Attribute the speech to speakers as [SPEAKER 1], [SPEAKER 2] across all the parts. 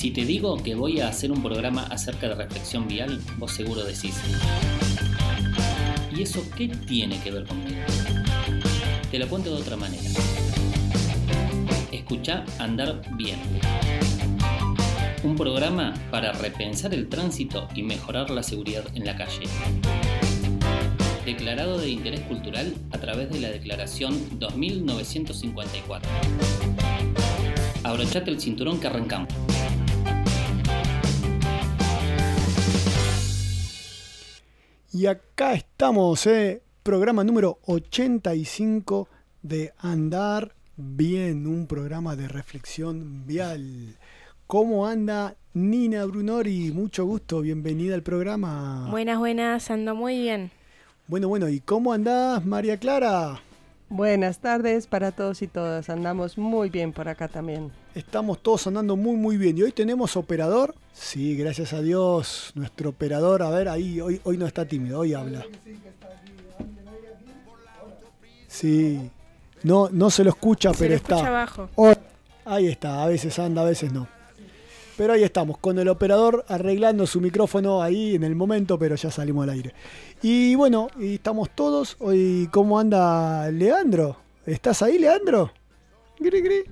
[SPEAKER 1] Si te digo que voy a hacer un programa acerca de reflexión vial, vos seguro decís: ¿y eso qué tiene que ver conmigo? Te lo cuento de otra manera. Escuchá Andar Bien. Un programa para repensar el tránsito y mejorar la seguridad en la calle. Declarado de interés cultural a través de la Declaración 2954. Abrochate el cinturón que arrancamos.
[SPEAKER 2] Y acá estamos, programa número 85 de Andar Bien, un programa de reflexión vial. ¿Cómo anda Nina Brunori? Mucho gusto, bienvenida al programa.
[SPEAKER 3] Buenas, ando muy bien.
[SPEAKER 2] Bueno, ¿y cómo andás, María Clara?
[SPEAKER 4] Buenas tardes para todos y todas, andamos muy bien por acá también.
[SPEAKER 2] Estamos todos andando muy bien. ¿Y hoy tenemos operador? Sí, gracias a Dios, nuestro operador, a ver, ahí, hoy no está tímido, hoy habla. Sí, no se lo escucha, pero está.
[SPEAKER 3] Se lo escucha abajo.
[SPEAKER 2] Ahí está, a veces anda, a veces no. Pero ahí estamos, con el operador arreglando su micrófono ahí en el momento, pero ya salimos al aire. Y bueno, y estamos todos. Hoy, ¿cómo anda Leandro? ¿Estás ahí, Leandro? Gri.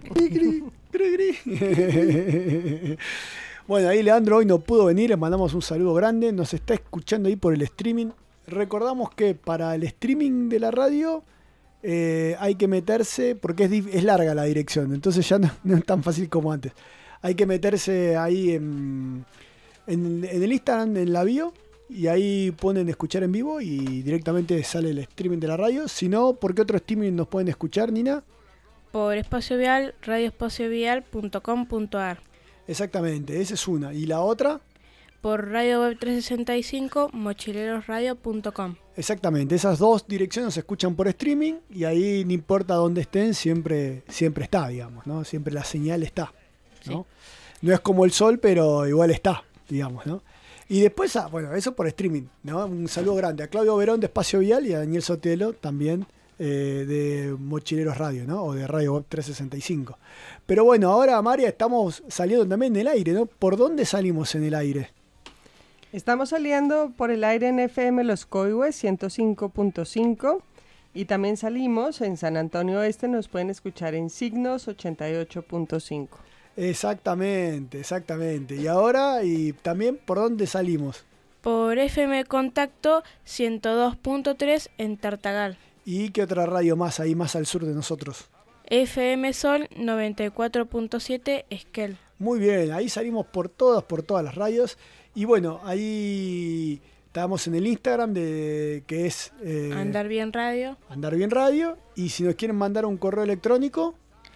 [SPEAKER 2] Bueno, ahí Leandro hoy no pudo venir, le mandamos un saludo grande. Nos está escuchando ahí por el streaming. Recordamos que para el streaming de la radio hay que meterse, porque es larga la dirección, entonces ya no es tan fácil como antes. Hay que meterse ahí en el Instagram, en la bio, y ahí ponen escuchar en vivo y directamente sale el streaming de la radio. Si no, ¿por qué otro streaming nos pueden escuchar, Nina?
[SPEAKER 3] Por Espacio Vial, radioespaciovial.com.ar.
[SPEAKER 2] Exactamente, esa es una. ¿Y la otra?
[SPEAKER 3] Por Radio Web 365, mochilerosradio.com.
[SPEAKER 2] Exactamente, esas dos direcciones se escuchan por streaming y ahí no importa dónde estén, siempre está, digamos, ¿no? Siempre la señal está, ¿no? Sí. No es como el sol, pero igual está, digamos, ¿no? Y después, bueno, eso por streaming, ¿no? Un saludo grande a Claudio Verón de Espacio Vial y a Daniel Sotelo también de Mochileros Radio, ¿no? O de Radio Web 365. Pero bueno, ahora, María, estamos saliendo también en el aire, ¿no? ¿Por dónde salimos en el aire?
[SPEAKER 4] Estamos saliendo por el aire en FM Los Coihues 105.5 y también salimos en San Antonio Este, nos pueden escuchar en Signos 88.5.
[SPEAKER 2] Exactamente. Y ahora, y también, ¿por dónde salimos?
[SPEAKER 3] Por FM Contacto 102.3 en Tartagal.
[SPEAKER 2] ¿Y qué otra radio más ahí, más al sur de nosotros?
[SPEAKER 3] FM Sol 94.7 Esquel.
[SPEAKER 2] Muy bien, ahí salimos por todas las radios. Y bueno, ahí estamos en el Instagram que es...
[SPEAKER 3] Andar Bien Radio.
[SPEAKER 2] Andar Bien Radio. Y si nos quieren mandar un correo electrónico...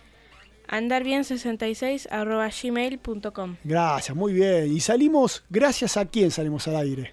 [SPEAKER 3] andarbien66@gmail.com.
[SPEAKER 2] Gracias, muy bien. Y salimos, ¿gracias a quién salimos al aire?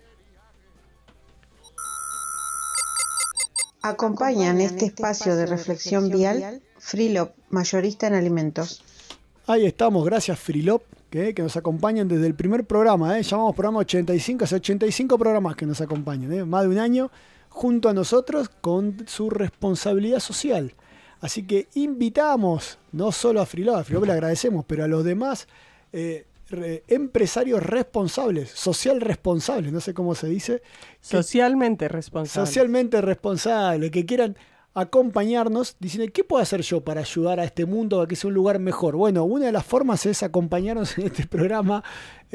[SPEAKER 5] Acompañan este espacio de reflexión vial Frilop, mayorista en alimentos.
[SPEAKER 2] Ahí estamos, gracias Frilop, que nos acompañan desde el primer programa, llamamos programa 85, hace 85 programas que nos acompañan, más de un año junto a nosotros con su responsabilidad social. Así que invitamos no solo a Frilop le agradecemos, pero a los demás empresarios responsables, social responsables, no sé cómo se dice.
[SPEAKER 4] Socialmente responsables.
[SPEAKER 2] Socialmente responsables, que quieran acompañarnos, diciendo, ¿qué puedo hacer yo para ayudar a este mundo a que sea un lugar mejor? Bueno, una de las formas es acompañarnos en este programa,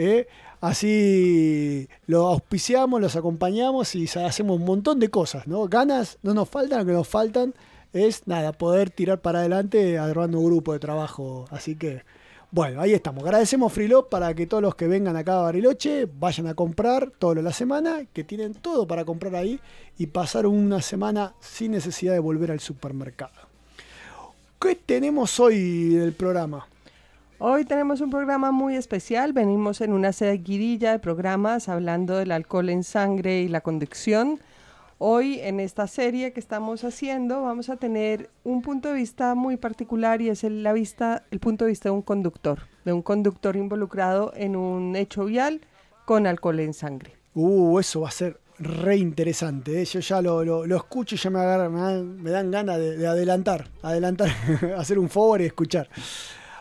[SPEAKER 2] así lo auspiciamos, los acompañamos y hacemos un montón de cosas, ¿no? Ganas no nos faltan, lo que nos faltan es poder tirar para adelante armando un grupo de trabajo, así que bueno, ahí estamos. Agradecemos Frilop para que todos los que vengan acá a Bariloche vayan a comprar toda la semana, que tienen todo para comprar ahí y pasar una semana sin necesidad de volver al supermercado. ¿Qué tenemos hoy en el programa?
[SPEAKER 4] Hoy tenemos un programa muy especial. Venimos en una seguidilla de programas hablando del alcohol en sangre y la conducción. Hoy en esta serie que estamos haciendo vamos a tener un punto de vista muy particular y es el punto de vista de un conductor involucrado en un hecho vial con alcohol en sangre.
[SPEAKER 2] Eso va a ser re interesante, Yo ya lo escucho y ya me dan ganas de adelantar, hacer un favor y escuchar.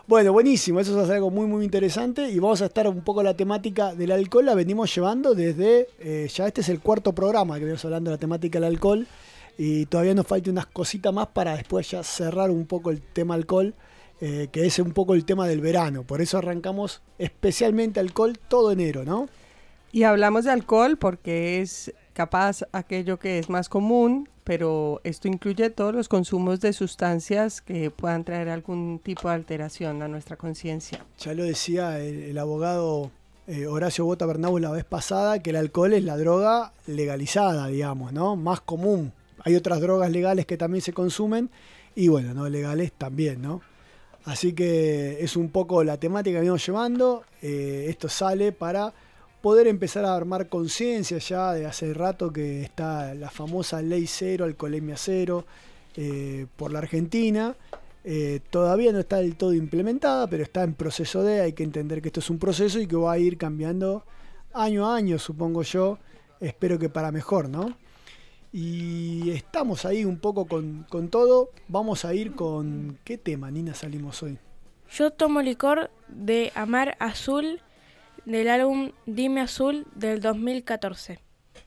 [SPEAKER 2] Bueno, buenísimo, eso es algo muy muy interesante y vamos a estar un poco la temática del alcohol, la venimos llevando desde, ya este es el 4º programa que venimos hablando de la temática del alcohol y todavía nos falta unas cositas más para después ya cerrar un poco el tema alcohol, que es un poco el tema del verano, por eso arrancamos especialmente alcohol todo enero, ¿no?
[SPEAKER 4] Y hablamos de alcohol porque es capaz aquello que es más común, pero esto incluye todos los consumos de sustancias que puedan traer algún tipo de alteración a nuestra conciencia.
[SPEAKER 2] Ya lo decía el abogado Horacio Bota Bernau la vez pasada, que el alcohol es la droga legalizada, digamos, ¿no? Más común. Hay otras drogas legales que también se consumen y bueno, no legales también, ¿no? Así que es un poco la temática que venimos llevando. Esto sale para poder empezar a armar conciencia ya de hace rato que está la famosa ley 0, alcoholemia 0, por la Argentina. Todavía no está del todo implementada, pero está en proceso hay que entender que esto es un proceso y que va a ir cambiando año a año, supongo yo. Espero que para mejor, ¿no? Y estamos ahí un poco con todo. Vamos a ir con... ¿Qué tema, Nina, salimos hoy?
[SPEAKER 3] Yo tomo licor de Amar Azul, del álbum Dime Azul del 2014.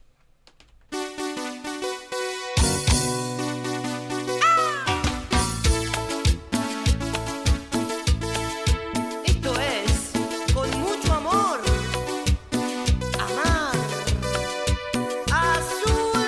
[SPEAKER 6] Esto es con mucho amor. Amar Azul.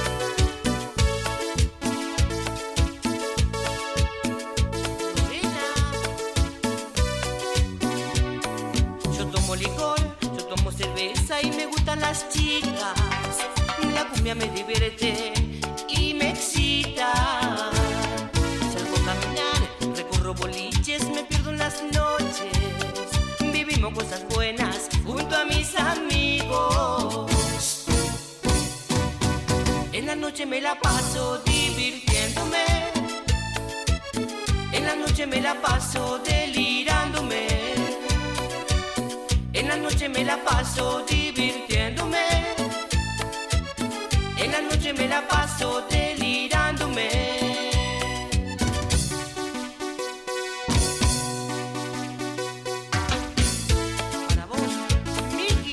[SPEAKER 6] Yo tomo licor, yo tomo cerveza y me gustan las chicas. La cumbia me divierte y me excita. Salgo a caminar, recorro boliches, me pierdo en las noches. Vivimos cosas buenas junto a mis amigos. En la noche me la paso divirtiéndome. En la noche me la paso delirándome. En la noche me la paso divirtiéndome. En la noche me la paso delirándome. Para vos, Miki.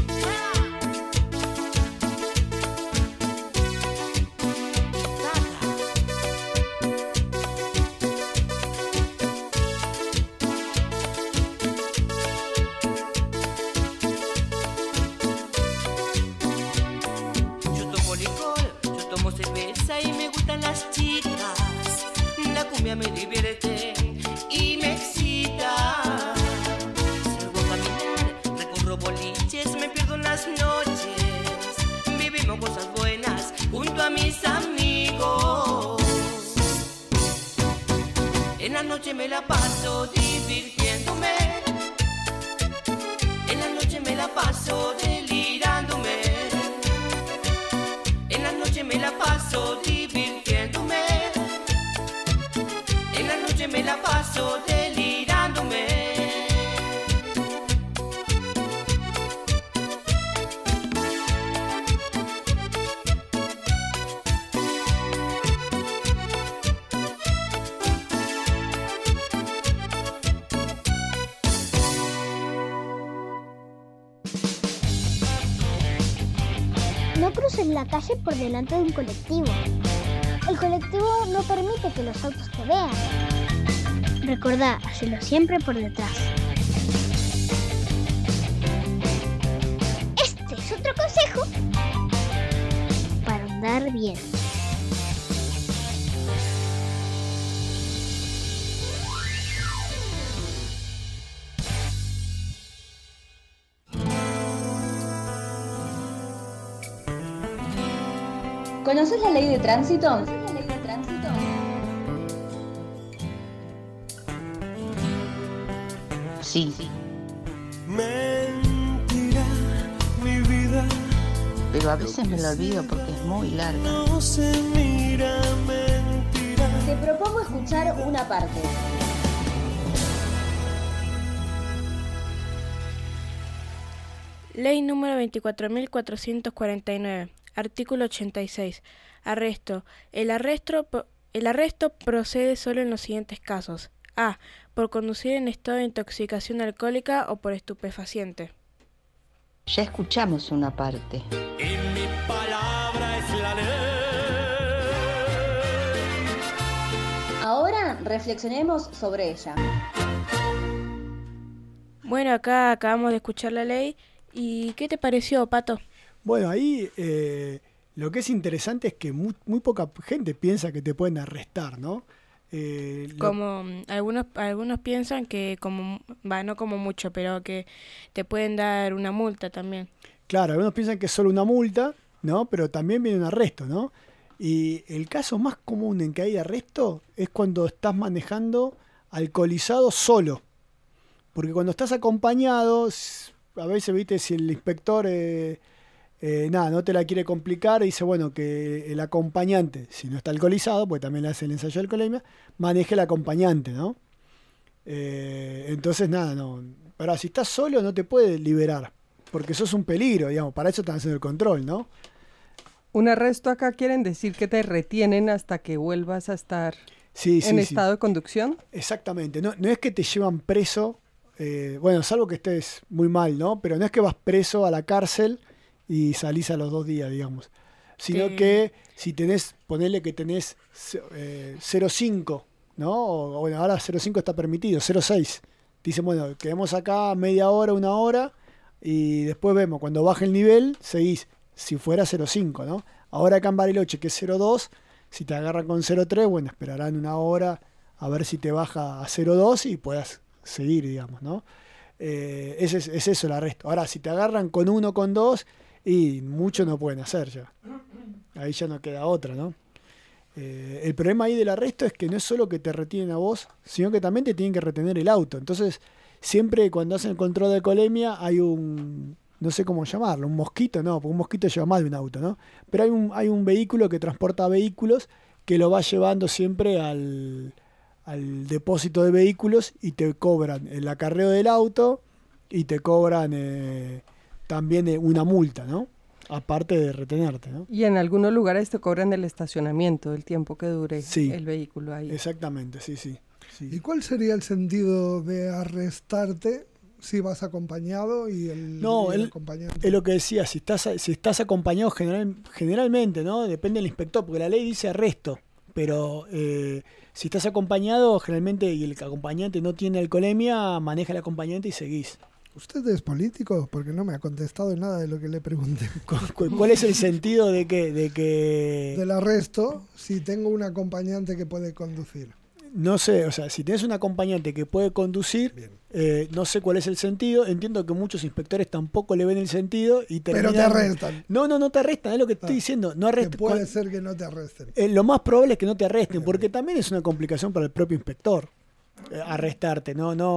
[SPEAKER 6] Yo tomo licor, yo tomo cerveza y me gustan las chicas. La cumbia me divierte y me excita. Salgo a caminar, recorro boliches, me pierdo en las noches. Vivimos cosas buenas junto a mis amigos. En la noche me la paso divirtiéndome. En la noche me la paso delirándome. En la noche me la paso divirtiéndome. En la noche me la paso delirándome.
[SPEAKER 7] No cruces la calle por delante de un colectivo. El colectivo no permite que los autos te vean. Recordá, hacelo siempre por detrás. Este es otro consejo para andar bien.
[SPEAKER 8] ¿Conoces la ley de tránsito?
[SPEAKER 9] Sí.
[SPEAKER 10] Mentira, mi vida.
[SPEAKER 9] Pero a veces me lo olvido porque es muy larga.
[SPEAKER 10] No se mira, mentira.
[SPEAKER 8] Te propongo escuchar una parte.
[SPEAKER 3] Ley número 24.449, artículo 86. Arresto. El arresto procede solo en los siguientes casos. A. Por conducir en estado de intoxicación alcohólica o por estupefaciente.
[SPEAKER 9] Ya escuchamos una parte.
[SPEAKER 10] Y mi palabra es la ley.
[SPEAKER 8] Ahora reflexionemos sobre ella.
[SPEAKER 3] Bueno, acá acabamos de escuchar la ley. ¿Y qué te pareció, Pato?
[SPEAKER 2] Bueno, ahí lo que es interesante es que muy poca gente piensa que te pueden arrestar, ¿no?
[SPEAKER 3] Como algunos piensan que no como mucho, pero que te pueden dar una multa también.
[SPEAKER 2] Claro, algunos piensan que es solo una multa, ¿no? Pero también viene un arresto, ¿no? Y el caso más común en que hay arresto es cuando estás manejando alcoholizado solo. Porque cuando estás acompañado, a veces, viste, si el inspector no te la quiere complicar, dice, bueno, que el acompañante, si no está alcoholizado, pues también le hace el ensayo de alcoholemia, maneje el acompañante, ¿no? Entonces, no. Pero si estás solo no te puede liberar, porque sos un peligro, digamos, para eso están haciendo el control, ¿no?
[SPEAKER 4] Un arresto acá quieren decir que te retienen hasta que vuelvas a estar en estado de conducción.
[SPEAKER 2] Exactamente, no es que te llevan preso, bueno, salvo que estés muy mal, ¿no? Pero no es que vas preso a la cárcel y salís a los 2 días, digamos. Sino que si ponele que tenés 0,5, ¿no? O, bueno, ahora 0,5 está permitido, 0,6. Dicen, bueno, quedemos acá media hora, 1 hora, y después vemos, cuando baje el nivel, seguís. Si fuera 0,5, ¿no? Ahora acá en Bariloche, que es 0,2, si te agarran con 0,3, bueno, esperarán 1 hora a ver si te baja a 0,2 y puedas seguir, digamos, ¿no? Es eso el arresto. Ahora, si te agarran con 1, con 2, y mucho no pueden hacer ya. Ahí ya no queda otra, ¿no? El problema ahí del arresto es que no es solo que te retienen a vos, sino que también te tienen que retener el auto. Entonces, siempre cuando hacen el control de alcoholemia hay no sé cómo llamarlo, un mosquito, no, porque un mosquito lleva más de un auto, ¿no? Pero hay un vehículo que transporta vehículos que lo va llevando siempre al depósito de vehículos y te cobran el acarreo del auto y te cobran también una multa, ¿no? Aparte de retenerte, ¿no?
[SPEAKER 4] Y en algunos lugares te cobran el estacionamiento, el tiempo que dure el vehículo ahí.
[SPEAKER 2] Exactamente, sí.
[SPEAKER 11] ¿Y cuál sería el sentido de arrestarte si vas acompañado y el acompañante?
[SPEAKER 2] Es lo que decía, si estás acompañado generalmente, ¿no? Depende del inspector, porque la ley dice arresto, pero si estás acompañado generalmente y el acompañante no tiene alcoholemia, maneja el acompañante y seguís.
[SPEAKER 11] ¿Usted es político? Porque no me ha contestado nada de lo que le pregunté.
[SPEAKER 2] ¿Cuál es el sentido de que
[SPEAKER 11] del arresto si tengo un acompañante que puede conducir?
[SPEAKER 2] No sé, o sea, si tenés un acompañante que puede conducir, no sé cuál es el sentido. Entiendo que muchos inspectores tampoco le ven el sentido y terminan...
[SPEAKER 11] Pero te arrestan.
[SPEAKER 2] No te arrestan, es lo que estoy diciendo. No arrestan.
[SPEAKER 11] Que puede ser que no te arresten.
[SPEAKER 2] Lo más probable es que no te arresten, porque también es una complicación para el propio inspector arrestarte.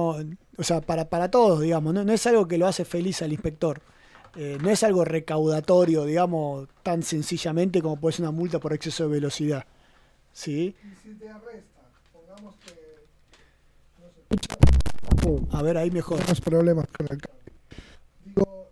[SPEAKER 2] O sea, para todos, digamos. No es algo que lo hace feliz al inspector. No es algo recaudatorio, digamos, tan sencillamente como puede ser una multa por exceso de velocidad. ¿Sí?
[SPEAKER 11] ¿Y si te arrestan? Pongamos que no se
[SPEAKER 2] escucha. A ver, ahí mejor.
[SPEAKER 11] Tenemos problemas con el cable. Digo,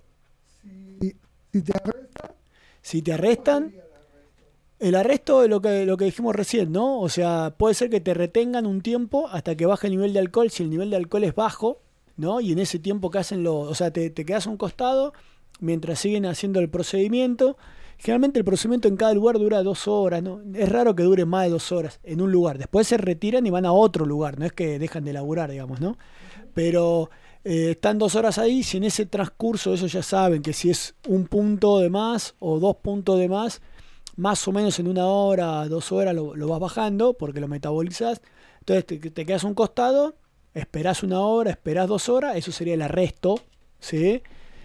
[SPEAKER 11] si te arrestan...
[SPEAKER 2] Si te arrestan, el arresto es lo que dijimos recién, ¿no? O sea, puede ser que te retengan un tiempo hasta que baje el nivel de alcohol, si el nivel de alcohol es bajo, ¿no? Y en ese tiempo que hacen o sea, te quedas a un costado mientras siguen haciendo el procedimiento. Generalmente el procedimiento en cada lugar dura 2 horas, ¿no? Es raro que dure más de 2 horas en un lugar. Después se retiran y van a otro lugar, no es que dejan de laburar, digamos, ¿no? Pero están 2 horas ahí, si en ese transcurso ellos ya saben que si es un punto de más o 2 puntos de más o menos en 1 hora, 2 horas lo vas bajando porque lo metabolizás. Entonces te quedas a un costado, esperás 1 hora, esperás 2 horas, eso sería el arresto, ¿sí?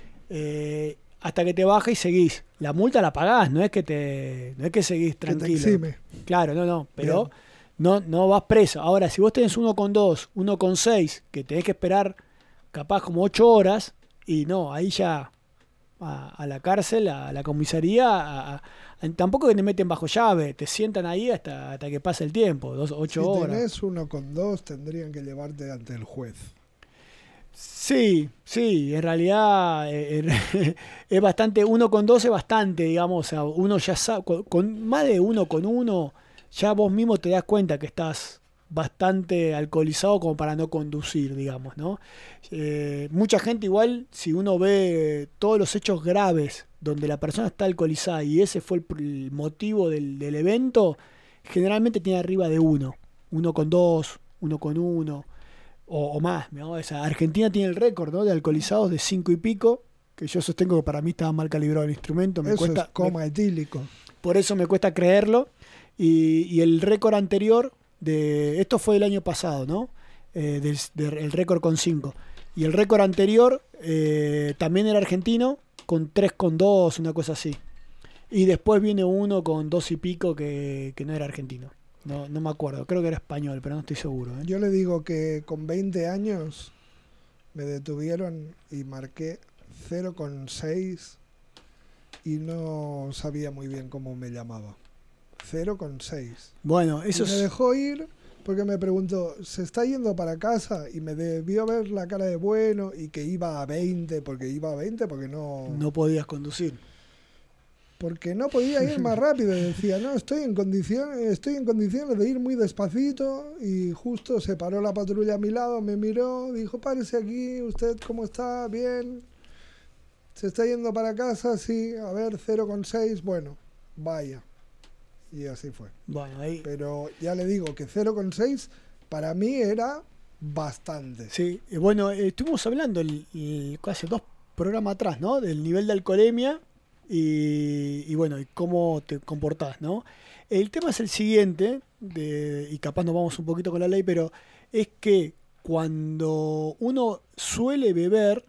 [SPEAKER 2] Hasta que te baja y seguís. La multa la pagás, no es que seguís tranquilo.
[SPEAKER 11] Que te exime.
[SPEAKER 2] Claro, no, pero no vas preso. Ahora, si vos tenés 1,2, 1,6, que tenés que esperar capaz como 8 horas, y no, ahí ya a la cárcel, a la comisaría, tampoco que te meten bajo llave, te sientan ahí hasta que pase el tiempo, 8 horas.
[SPEAKER 11] Si tenés 1,2 tendrían que llevarte ante el juez.
[SPEAKER 2] Sí, en realidad es bastante, 1,2 es bastante, digamos, o sea, uno ya sabe, con más de 1,1 ya vos mismo te das cuenta que estás bastante alcoholizado como para no conducir, digamos, ¿no? Mucha gente igual, si uno ve todos los hechos graves donde la persona está alcoholizada y ese fue el motivo del evento, generalmente tiene arriba de 1, 1,2, 1,1 o más, ¿no? O sea, Argentina tiene el récord, ¿no?, de alcoholizados de 5 y pico, que yo sostengo que para mí estaba mal calibrado el instrumento.
[SPEAKER 11] Eso es coma etílico.
[SPEAKER 2] Por eso me cuesta creerlo. Y el récord anterior, esto fue el año pasado, ¿no? El récord con 5. Y el récord anterior también era argentino, con 3,2, una cosa así. Y después viene uno con 2 y pico que no era argentino. No me acuerdo, creo que era español, pero no estoy seguro.
[SPEAKER 11] Yo le digo que con 20 años me detuvieron y marqué 0,6 y no sabía muy bien cómo me llamaba. 0,6.
[SPEAKER 2] Bueno, eso
[SPEAKER 11] me dejó ir porque me preguntó, ¿se está yendo para casa? Y me debió ver la cara de bueno y que iba a 20, porque no
[SPEAKER 2] podías conducir.
[SPEAKER 11] Porque no podía ir más rápido. Decía, no, estoy en condiciones de ir muy despacito. Y justo se paró la patrulla a mi lado, me miró, dijo, párese aquí, ¿usted cómo está? Bien. ¿Se está yendo para casa? Sí, a ver, 0,6, bueno, vaya. Y así fue.
[SPEAKER 2] Bueno, ahí...
[SPEAKER 11] Pero ya le digo que 0,6 para mí era bastante.
[SPEAKER 2] Sí, bueno, estuvimos hablando hace 2 programas atrás, ¿no?, del nivel de alcoholemia y bueno, y cómo te comportás, ¿no? El tema es el siguiente, y capaz nos vamos un poquito con la ley, pero es que cuando uno suele beber,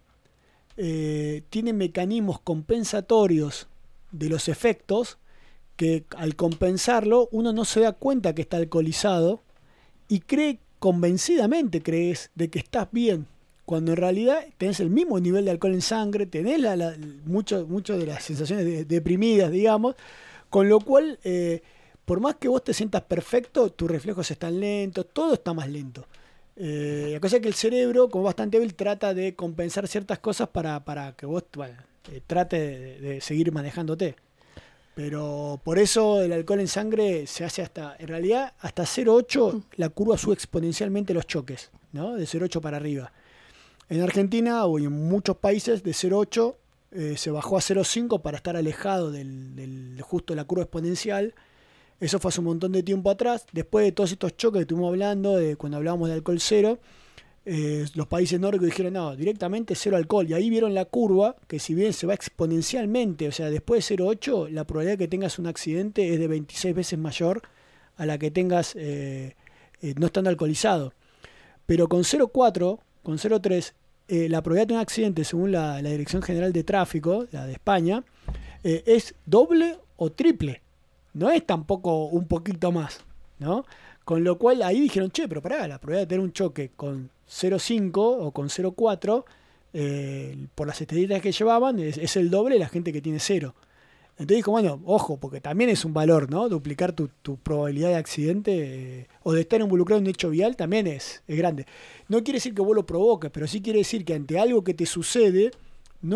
[SPEAKER 2] tiene mecanismos compensatorios de los efectos que al compensarlo uno no se da cuenta que está alcoholizado y convencidamente crees de que estás bien, cuando en realidad tenés el mismo nivel de alcohol en sangre, tenés mucho de las sensaciones deprimidas, digamos, con lo cual por más que vos te sientas perfecto, tus reflejos están lentos, todo está más lento. La cosa es que el cerebro, como bastante débil, trata de compensar ciertas cosas para que vos trate de seguir manejándote. Pero por eso el alcohol en sangre se hace en realidad hasta 0,8 la curva sube exponencialmente los choques, ¿no? De 0,8 para arriba. En Argentina o en muchos países de 0,8 se bajó a 0,5 para estar alejado del justo la curva exponencial. Eso fue hace un montón de tiempo atrás. Después de todos estos choques que estuvimos hablando, cuando hablábamos de alcohol cero, los países nórdicos dijeron, no, directamente cero alcohol. Y ahí vieron la curva, que si bien se va exponencialmente, o sea, después de 0,8, la probabilidad de que tengas un accidente es de 26 veces mayor a la que tengas no estando alcoholizado. Pero con 0,4, con 0,3, la probabilidad de tener un accidente, según la Dirección General de Tráfico, la de España, es doble o triple. No es tampoco un poquito más, ¿no? Con lo cual ahí dijeron, pero pará, la probabilidad de tener un choque con 0,5 o con 0,4 por las estadísticas que llevaban es el doble de la gente que tiene 0. Entonces dijo, bueno, ojo, porque también es un valor, ¿no? Duplicar tu probabilidad de accidente o de estar involucrado en un hecho vial también es grande. No quiere decir que vos lo provoques, pero sí quiere decir que ante algo que te sucede, no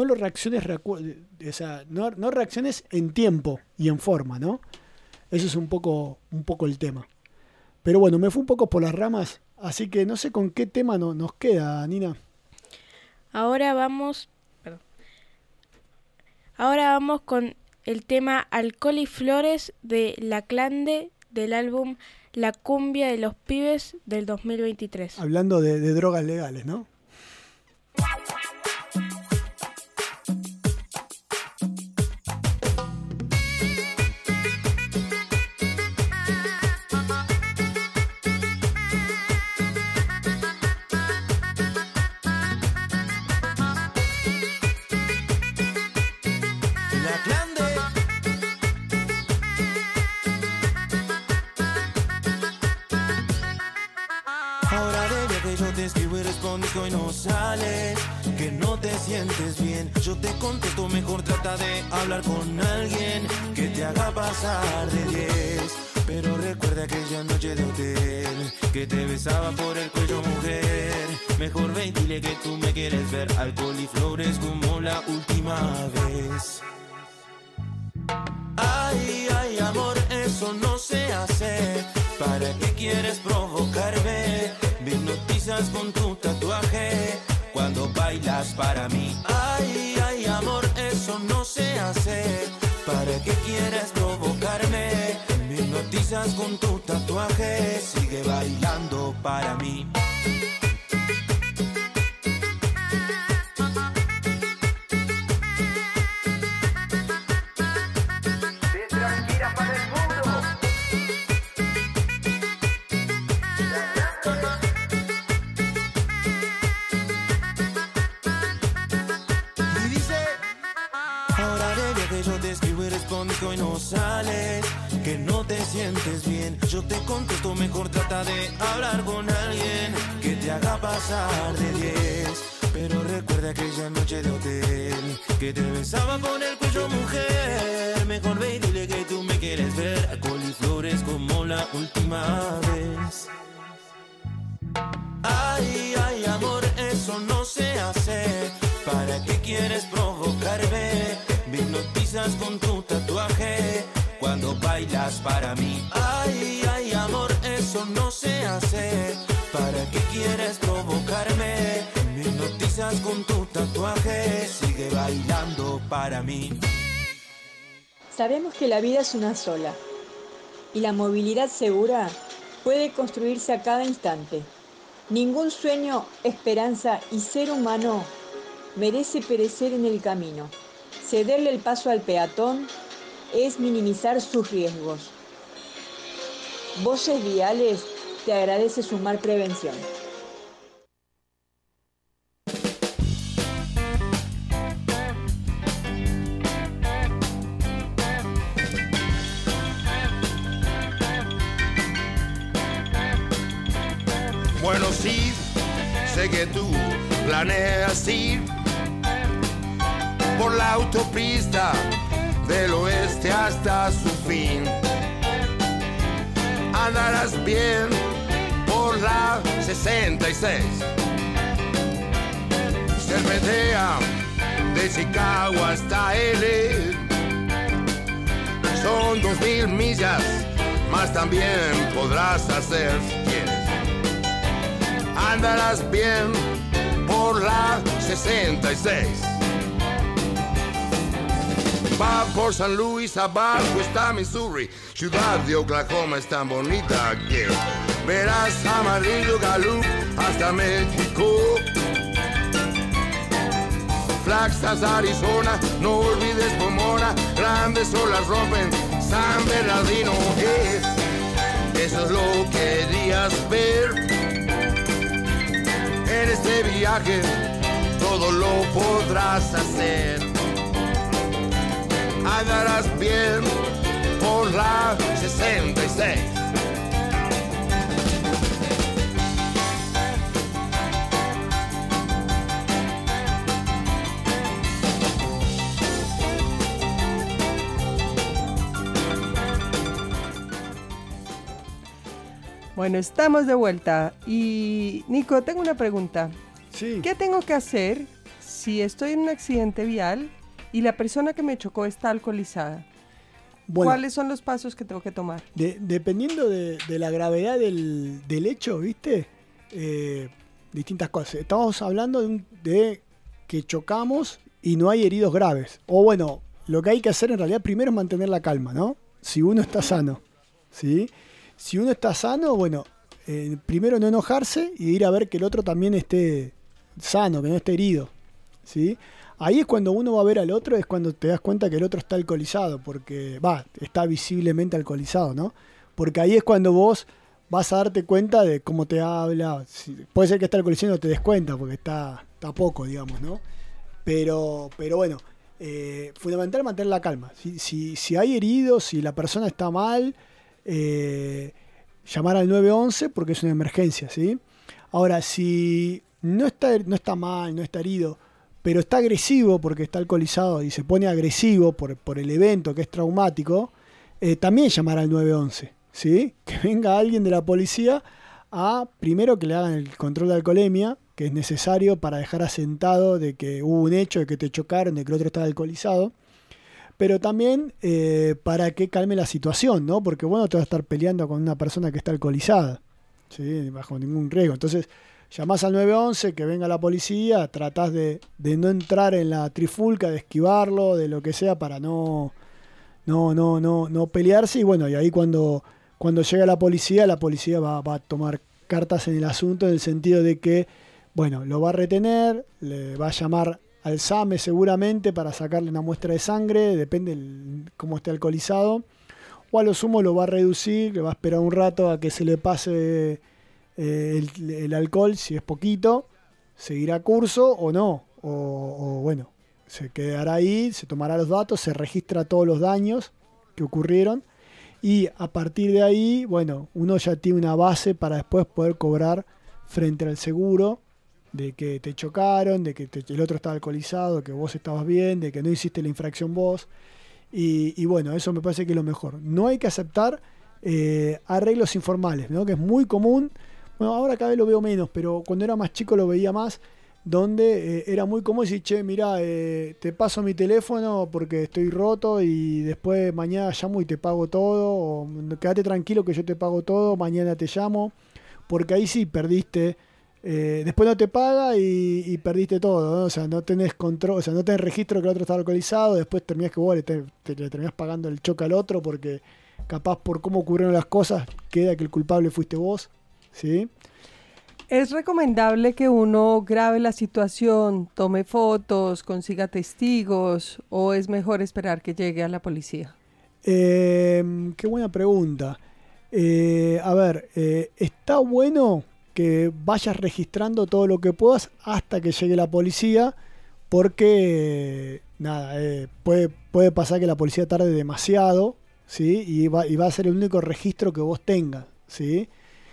[SPEAKER 2] reacciones en tiempo y en forma, ¿no? Eso es un poco el tema. Pero bueno, me fui un poco por las ramas, así que no sé con qué tema nos queda, Nina.
[SPEAKER 3] Ahora vamos con el tema Alcohol y Flores de La Clande, del álbum La Cumbia de los Pibes del 2023.
[SPEAKER 2] Hablando de drogas legales, ¿no?
[SPEAKER 12] Y no sales, que no te sientes bien. Yo te contesto, mejor trata de hablar con alguien que te haga pasar de 10. Pero recuerda aquella noche de hotel que te besaba por el cuello, mujer. Mejor ventile que tú me quieres ver. Alcohol y flores como la última vez. Ay, ay, amor, eso no se hace. ¿Para qué quieres provocarme? Me hipnotizas con tu tatuaje cuando bailas para mí. Ay, ay, amor, eso no se hace. ¿Para qué quieres provocarme? Me hipnotizas con tu tatuaje. Sigue bailando para mí. Hoy no sales, que no te sientes bien. Yo te contesto, mejor trata de hablar con alguien que te haga pasar de 10. Pero recuerda aquella noche de hotel que te besaba con el cuello, mujer. Mejor ve y dile que tú me quieres ver a coliflores como la última vez. Ay, ay, amor, eso no se hace. ¿Para qué quieres provocarme? Me hipnotizas con tu tatuaje cuando bailas para mí. Ay, ay, amor, eso no se hace. ¿Para qué quieres provocarme? Me hipnotizas con tu tatuaje. Sigue bailando para mí.
[SPEAKER 13] Sabemos que la vida es una sola y la movilidad segura puede construirse a cada instante. Ningún sueño, esperanza y ser humano merece perecer en el camino. Cederle el paso al peatón es minimizar sus riesgos. Voces Viales te agradece sumar prevención.
[SPEAKER 14] Bueno, sí, sé que tú planeas ir por la autopista del oeste hasta su fin. Andarás bien por la 66. Serpentea de Chicago hasta L. Son 2000 millas, más también podrás hacer si quieres. Andarás bien por la 66. Va por San Luis, abajo está Missouri. Ciudad de Oklahoma es tan bonita que verás Amarillo, Gallup hasta México. Flagstaff, Arizona, no olvides Pomona. Grandes olas rompen San Bernardino. Eso es lo que querías ver. En este viaje todo lo podrás hacer. Andarás bien por la 66.
[SPEAKER 4] Bueno, estamos de vuelta. Y Nico, tengo una pregunta.
[SPEAKER 2] Sí.
[SPEAKER 4] ¿Qué tengo que hacer si estoy en un accidente vial y la persona que me chocó está alcoholizada? Bueno, ¿cuáles son los pasos que tengo que tomar?
[SPEAKER 2] Dependiendo de la gravedad del hecho, ¿viste? Distintas cosas. Estamos hablando de que chocamos y no hay heridos graves. O bueno, lo que hay que hacer en realidad primero es mantener la calma, ¿no? Si uno está sano, ¿sí? Si uno está sano, bueno, primero no enojarse y ir a ver que el otro también esté sano, que no esté herido, ¿sí? Ahí es cuando uno va a ver al otro, es cuando te das cuenta que el otro está alcoholizado, porque está visiblemente alcoholizado, ¿no? Porque ahí es cuando vos vas a darte cuenta de cómo te habla. Puede ser que está alcoholizado y no te des cuenta, porque está poco, digamos, ¿no? Pero bueno, fundamental mantener la calma. Si hay heridos, si la persona está mal, llamar al 911 porque es una emergencia, ¿sí? Ahora, si no está mal, no está herido, pero está agresivo porque está alcoholizado y se pone agresivo por el evento que es traumático, también llamar al 911, ¿sí? Que venga alguien de la policía primero que le hagan el control de alcoholemia, que es necesario para dejar asentado de que hubo un hecho, de que te chocaron, de que el otro estaba alcoholizado. pero también para que calme la situación, ¿no? Porque vos no te vas a estar peleando con una persona que está alcoholizada, ¿sí? Bajo ningún riesgo. Entonces, llamás al 911, que venga la policía, tratás de no entrar en la trifulca, de esquivarlo, de lo que sea, para no pelearse. Y bueno, y ahí cuando llega la policía va a tomar cartas en el asunto, en el sentido de que, bueno, lo va a retener, le va a llamar al SAME seguramente para sacarle una muestra de sangre, depende cómo esté alcoholizado, o a lo sumo lo va a reducir, le va a esperar un rato a que se le pase el alcohol, si es poquito, seguirá curso o no, o bueno, se quedará ahí, se tomará los datos, se registra todos los daños que ocurrieron, y a partir de ahí, bueno, uno ya tiene una base para después poder cobrar frente al seguro, de que te chocaron, de que el otro estaba alcoholizado, que vos estabas bien, de que no hiciste la infracción vos. Y bueno, eso me parece que es lo mejor. No hay que aceptar arreglos informales, ¿no? Que es muy común. Bueno, ahora cada vez lo veo menos, pero cuando era más chico lo veía más, donde era muy común decir, che, mirá, te paso mi teléfono porque estoy roto y después mañana llamo y te pago todo, o quédate tranquilo que yo te pago todo, mañana te llamo, porque ahí sí perdiste. Después no te paga y perdiste todo, ¿no? O sea, no tenés control, o sea, no tenés registro que el otro está alcoholizado, después terminás que vos le terminás pagando el choque al otro, porque capaz por cómo ocurrieron las cosas queda que el culpable fuiste vos, ¿sí?
[SPEAKER 4] ¿Es recomendable que uno grabe la situación, tome fotos, consiga testigos, o es mejor esperar que llegue a la policía?
[SPEAKER 2] Qué buena pregunta. A ver, está bueno que vayas registrando todo lo que puedas hasta que llegue la policía, porque puede pasar que la policía tarde demasiado, ¿sí? Y va a ser el único registro que vos tengas, ¿sí?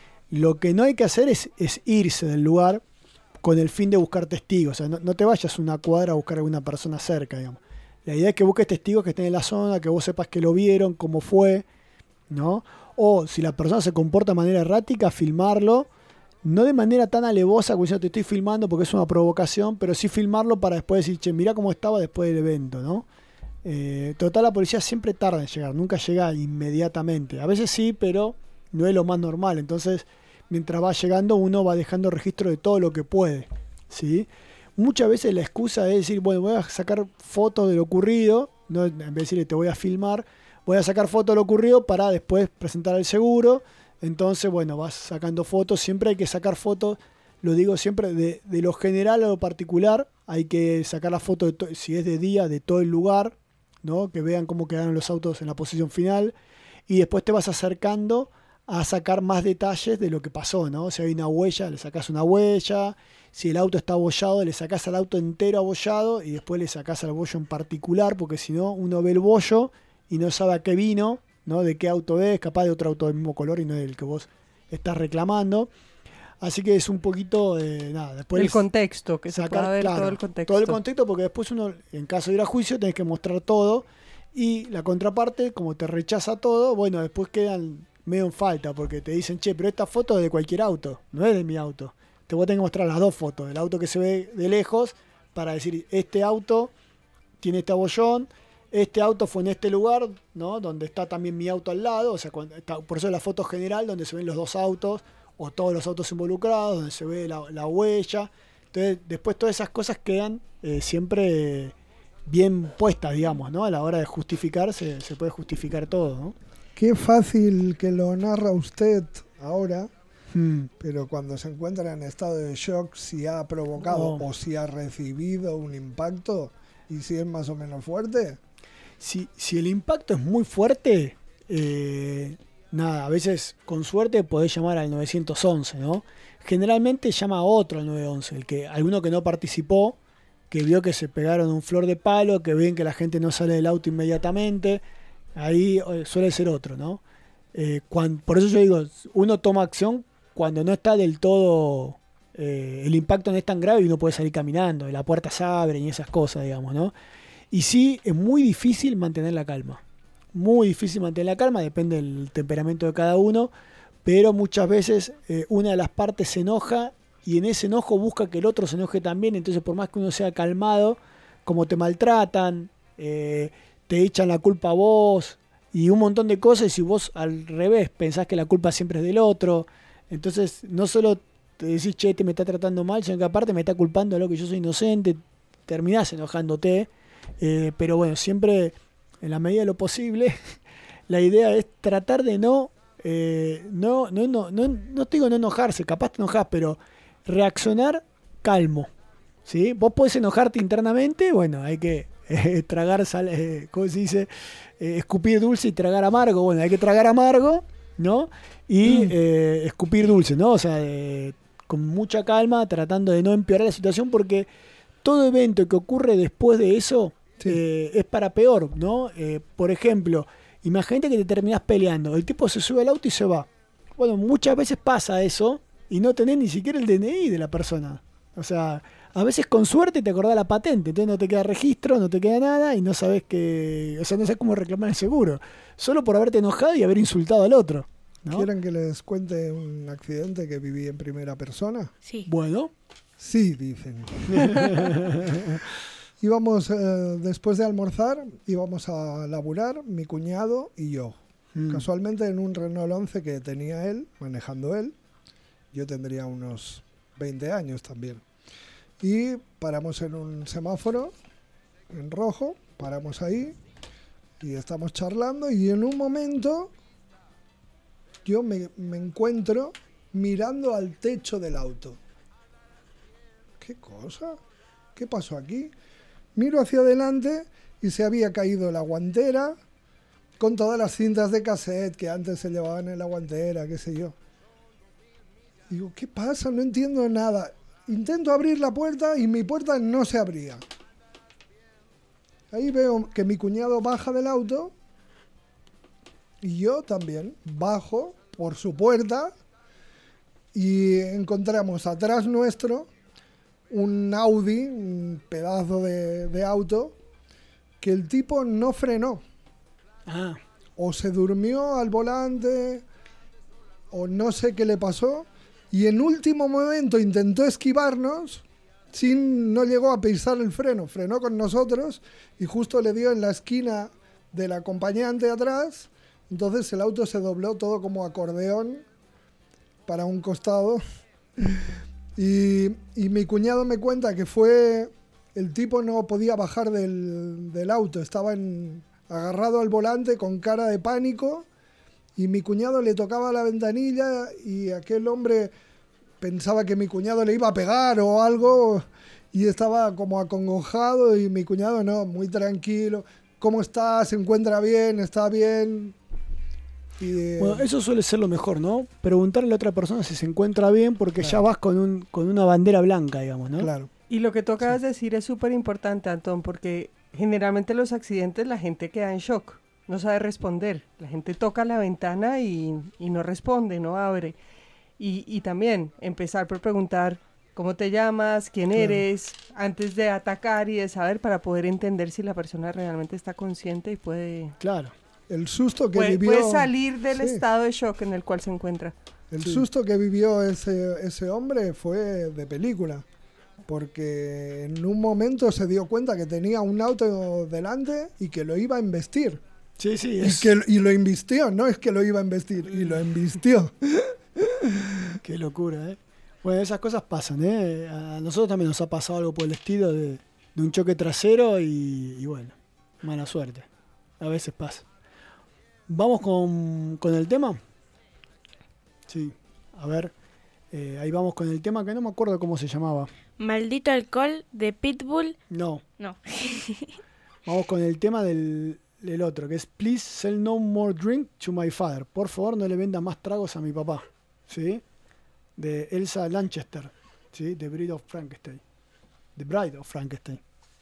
[SPEAKER 2] Lo que no hay que hacer es irse del lugar con el fin de buscar testigos. O sea, no te vayas a una cuadra a buscar a alguna persona cerca, digamos. La idea es que busques testigos que estén en la zona, que vos sepas que lo vieron, cómo fue, ¿no? O si la persona se comporta de manera errática, filmarlo. No de manera tan alevosa como diciendo te estoy filmando porque es una provocación, pero sí filmarlo para después decir, che, mirá cómo estaba después del evento, ¿no? Total, la policía siempre tarda en llegar, nunca llega inmediatamente. A veces sí, pero no es lo más normal. Entonces, mientras va llegando, uno va dejando registro de todo lo que puede, ¿sí? Muchas veces la excusa es decir, bueno, voy a sacar fotos de lo ocurrido, no, en vez de decirle te voy a filmar, voy a sacar fotos de lo ocurrido para después presentar al seguro. Entonces, bueno, vas sacando fotos, siempre hay que sacar fotos, lo digo siempre, de lo general a lo particular, hay que sacar la foto, si es de día, de todo el lugar, ¿no? Que vean cómo quedaron los autos en la posición final, y después te vas acercando a sacar más detalles de lo que pasó, ¿no? Si hay una huella, le sacás una huella, si el auto está abollado, le sacás al auto entero abollado, y después le sacás al bollo en particular, porque si no, uno ve el bollo y no sabe a qué vino, ¿no? De qué auto es, capaz de otro auto del mismo color y no del que vos estás reclamando. Así que es un poquito después
[SPEAKER 4] el contexto, que sacar, se pueda ver, claro, todo el contexto.
[SPEAKER 2] Todo el contexto, porque después uno, en caso de ir a juicio, tenés que mostrar todo, y la contraparte, como te rechaza todo, bueno, después quedan medio en falta, porque te dicen, che, pero esta foto es de cualquier auto, no es de mi auto. Te voy a tener que mostrar las dos fotos, del auto que se ve de lejos, para decir, este auto tiene este abollón, este auto fue en este lugar, ¿no? Donde está también mi auto al lado, o sea, por eso es la foto general donde se ven los dos autos o todos los autos involucrados, donde se ve la huella. Entonces, después todas esas cosas quedan siempre bien puestas, digamos, ¿no? A la hora de justificar, se puede justificar todo, ¿no?
[SPEAKER 11] Qué fácil que lo narra usted ahora, pero cuando se encuentra en estado de shock, si ha provocado o si ha recibido un impacto y si es más o menos fuerte.
[SPEAKER 2] Si el impacto es muy fuerte, a veces con suerte podés llamar al 911, ¿no? Generalmente llama a otro al 911, alguno que no participó, que vio que se pegaron un flor de palo, que ven que la gente no sale del auto inmediatamente, ahí suele ser otro, ¿no? Por eso yo digo, uno toma acción cuando no está del todo, el impacto no es tan grave y uno puede salir caminando, la puerta se abre y esas cosas, digamos, ¿no? Y sí, es muy difícil mantener la calma. Muy difícil mantener la calma, depende del temperamento de cada uno, pero muchas veces una de las partes se enoja y en ese enojo busca que el otro se enoje también. Entonces, por más que uno sea calmado, como te maltratan, te te echan la culpa a vos y un montón de cosas, y vos al revés pensás que la culpa siempre es del otro. Entonces no solo te decís, che, me está tratando mal, sino que aparte me está culpando de lo que yo soy inocente, terminás enojándote. Pero bueno, siempre en la medida de lo posible la idea es tratar de no te digo no enojarse, capaz te enojás, pero reaccionar calmo, ¿sí? Vos podés enojarte internamente, bueno, hay que tragar ¿cómo se dice? Escupir dulce y tragar amargo. Bueno, hay que tragar amargo, ¿no? Y escupir dulce, ¿no? O sea, con mucha calma, tratando de no empeorar la situación, porque todo evento que ocurre después de eso es para peor, ¿no? Por ejemplo, imagínate que te terminás peleando, el tipo se sube al auto y se va. Bueno, muchas veces pasa eso y no tenés ni siquiera el DNI de la persona. O sea, a veces con suerte te acordás la patente, entonces no te queda registro, no te queda nada y no sabés no sabés cómo reclamar el seguro. Solo por haberte enojado y haber insultado al otro, ¿no?
[SPEAKER 11] ¿Quieren que les cuente un accidente que viví en primera persona?
[SPEAKER 3] Sí.
[SPEAKER 2] Bueno.
[SPEAKER 11] Sí, dicen. Íbamos, después de almorzar, íbamos a laburar, mi cuñado y yo. Casualmente en un Renault 11 que tenía él, manejando él. Yo tendría unos 20 años también. Y paramos en un semáforo, en rojo, paramos ahí y estamos charlando y en un momento yo me encuentro mirando al techo del auto. ¿Qué cosa? ¿Qué pasó aquí? Miro hacia adelante y se había caído la guantera con todas las cintas de cassette que antes se llevaban en la guantera, qué sé yo. Digo, ¿qué pasa? No entiendo nada. Intento abrir la puerta y mi puerta no se abría. Ahí veo que mi cuñado baja del auto y yo también bajo por su puerta y encontramos atrás nuestro un Audi, un pedazo de auto, que el tipo no frenó. O se durmió al volante, o no sé qué le pasó, y en último momento intentó esquivarnos, no llegó a pisar el freno, frenó con nosotros, y justo le dio en la esquina del acompañante atrás, entonces el auto se dobló todo como acordeón para un costado. Y mi cuñado me cuenta que el tipo no podía bajar del auto, estaba agarrado al volante con cara de pánico y mi cuñado le tocaba la ventanilla y aquel hombre pensaba que mi cuñado le iba a pegar o algo y estaba como acongojado y mi cuñado no, muy tranquilo. ¿Cómo está? ¿Se encuentra bien? ¿Está bien?
[SPEAKER 2] Bueno, eso suele ser lo mejor, ¿no? Preguntarle a otra persona si se encuentra bien, porque claro, ya vas con una bandera blanca, digamos, ¿no?
[SPEAKER 11] Claro.
[SPEAKER 4] Y lo que tocas decir es súper importante, Antón, porque generalmente en los accidentes la gente queda en shock, no sabe responder. La gente toca la ventana y no responde, no abre. Y también empezar por preguntar cómo te llamas, quién eres, antes de atacar y de saber, para poder entender si la persona realmente está consciente y puede...
[SPEAKER 2] Claro.
[SPEAKER 11] El susto que vivió...
[SPEAKER 4] Puede salir del estado de shock en el cual se encuentra.
[SPEAKER 11] El susto que vivió ese hombre fue de película, porque en un momento se dio cuenta que tenía un auto delante y que lo iba a embestir.
[SPEAKER 2] Sí.
[SPEAKER 11] Y lo embistió, no es que lo iba a embestir, y lo embistió.
[SPEAKER 2] Qué locura, ¿eh? Bueno, esas cosas pasan, ¿eh? A nosotros también nos ha pasado algo por el estilo de un choque trasero y bueno, mala suerte. A veces pasa. ¿Vamos con el tema? Sí, a ver, ahí vamos con el tema que no me acuerdo cómo se llamaba.
[SPEAKER 3] Maldito alcohol de Pitbull.
[SPEAKER 2] No. Vamos con el tema del otro, que es Please sell no more drink to my father. Por favor, no le venda más tragos a mi papá. ¿Sí? De Elsa Lanchester. ¿Sí? The Bride of Frankenstein. The Bride of Frankenstein.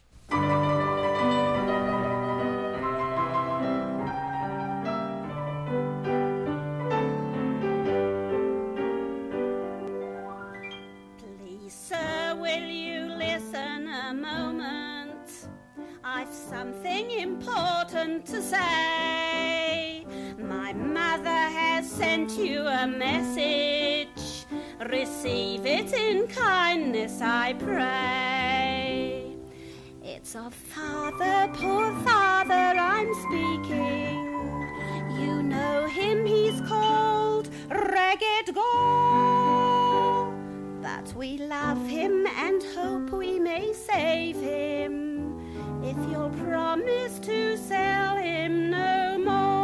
[SPEAKER 15] Something important to say. My mother has sent you a message. Receive it in kindness, I pray. It's of father, poor father, I'm speaking. You know him, he's called Ragged Gore. But we love him and hope we may save him if you'll promise to sell him no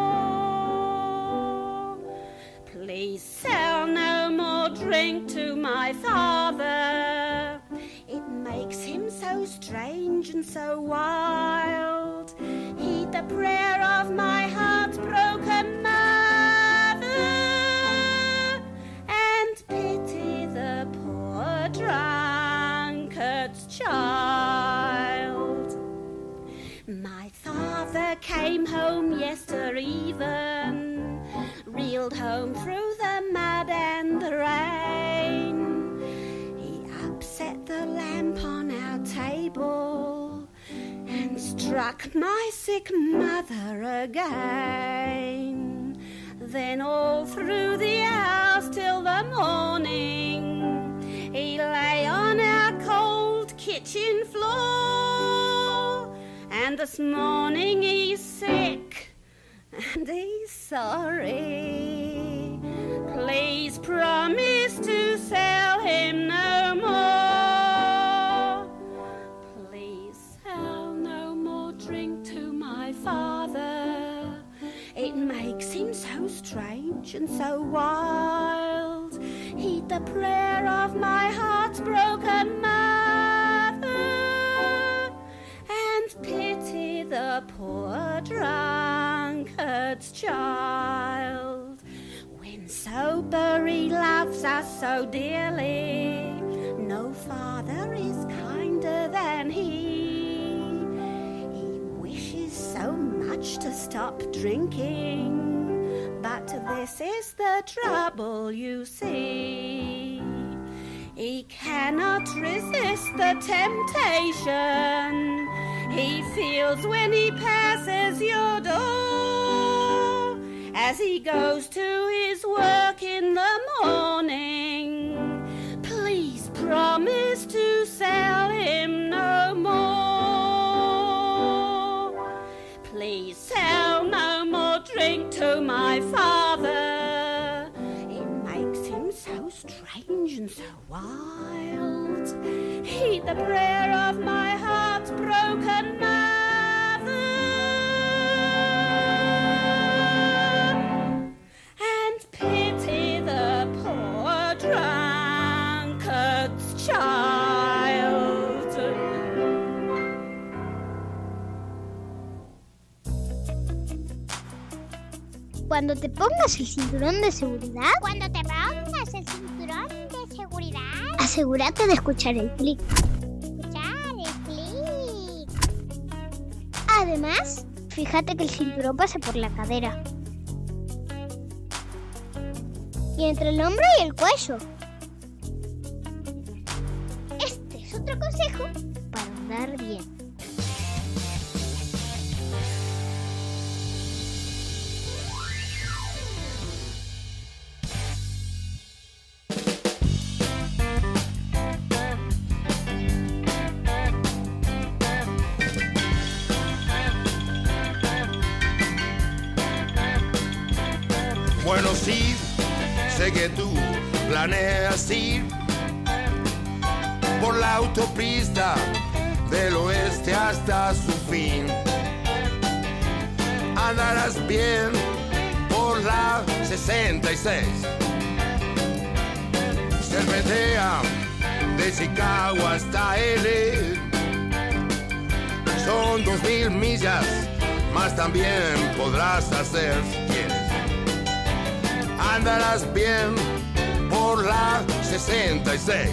[SPEAKER 15] more. Please sell no more drink to my father. It makes him so strange and so wild. Heed the prayer of my heartbroken mother and pity the poor drunkard's child. My father came home yestereven, reeled home through the mud and the rain. He upset the lamp on our table and struck my sick mother again. Then all through the house till the morning, he lay on our cold kitchen floor. And this morning he's sick and he's sorry. Please promise to sell him no more. Please sell no more drink to my father. It makes him so strange and so wild. Heed the prayer of my heart's broken mother and pity the poor drunkard's child. When sober he loves us so dearly, no father is kinder than he. He wishes so much to stop drinking, but this is the trouble, you see. He cannot resist the temptation he feels when he passes your door. As he goes to his work in the morning, please promise to sell him no more. Please sell no more drink to my father. It makes him so strange and so wild. Heed the prayer of my heart's broken mother and pity the poor drunkard's child.
[SPEAKER 7] Cuando te pongas el cinturón de seguridad. Cuando te pongas el cinturón de seguridad. Asegúrate de escuchar el clic. Escuchar el clic. Además, fíjate que el cinturón pase por la cadera. Y entre el hombro y el cuello. Este es otro consejo para andar bien.
[SPEAKER 14] Bueno, sí, sé que tú planeas ir por la autopista del oeste hasta su fin. Andarás bien por la 66. Cervetea de Chicago hasta L. Son 2000 millas, más también podrás hacer si quieres. Andarás bien por la 66.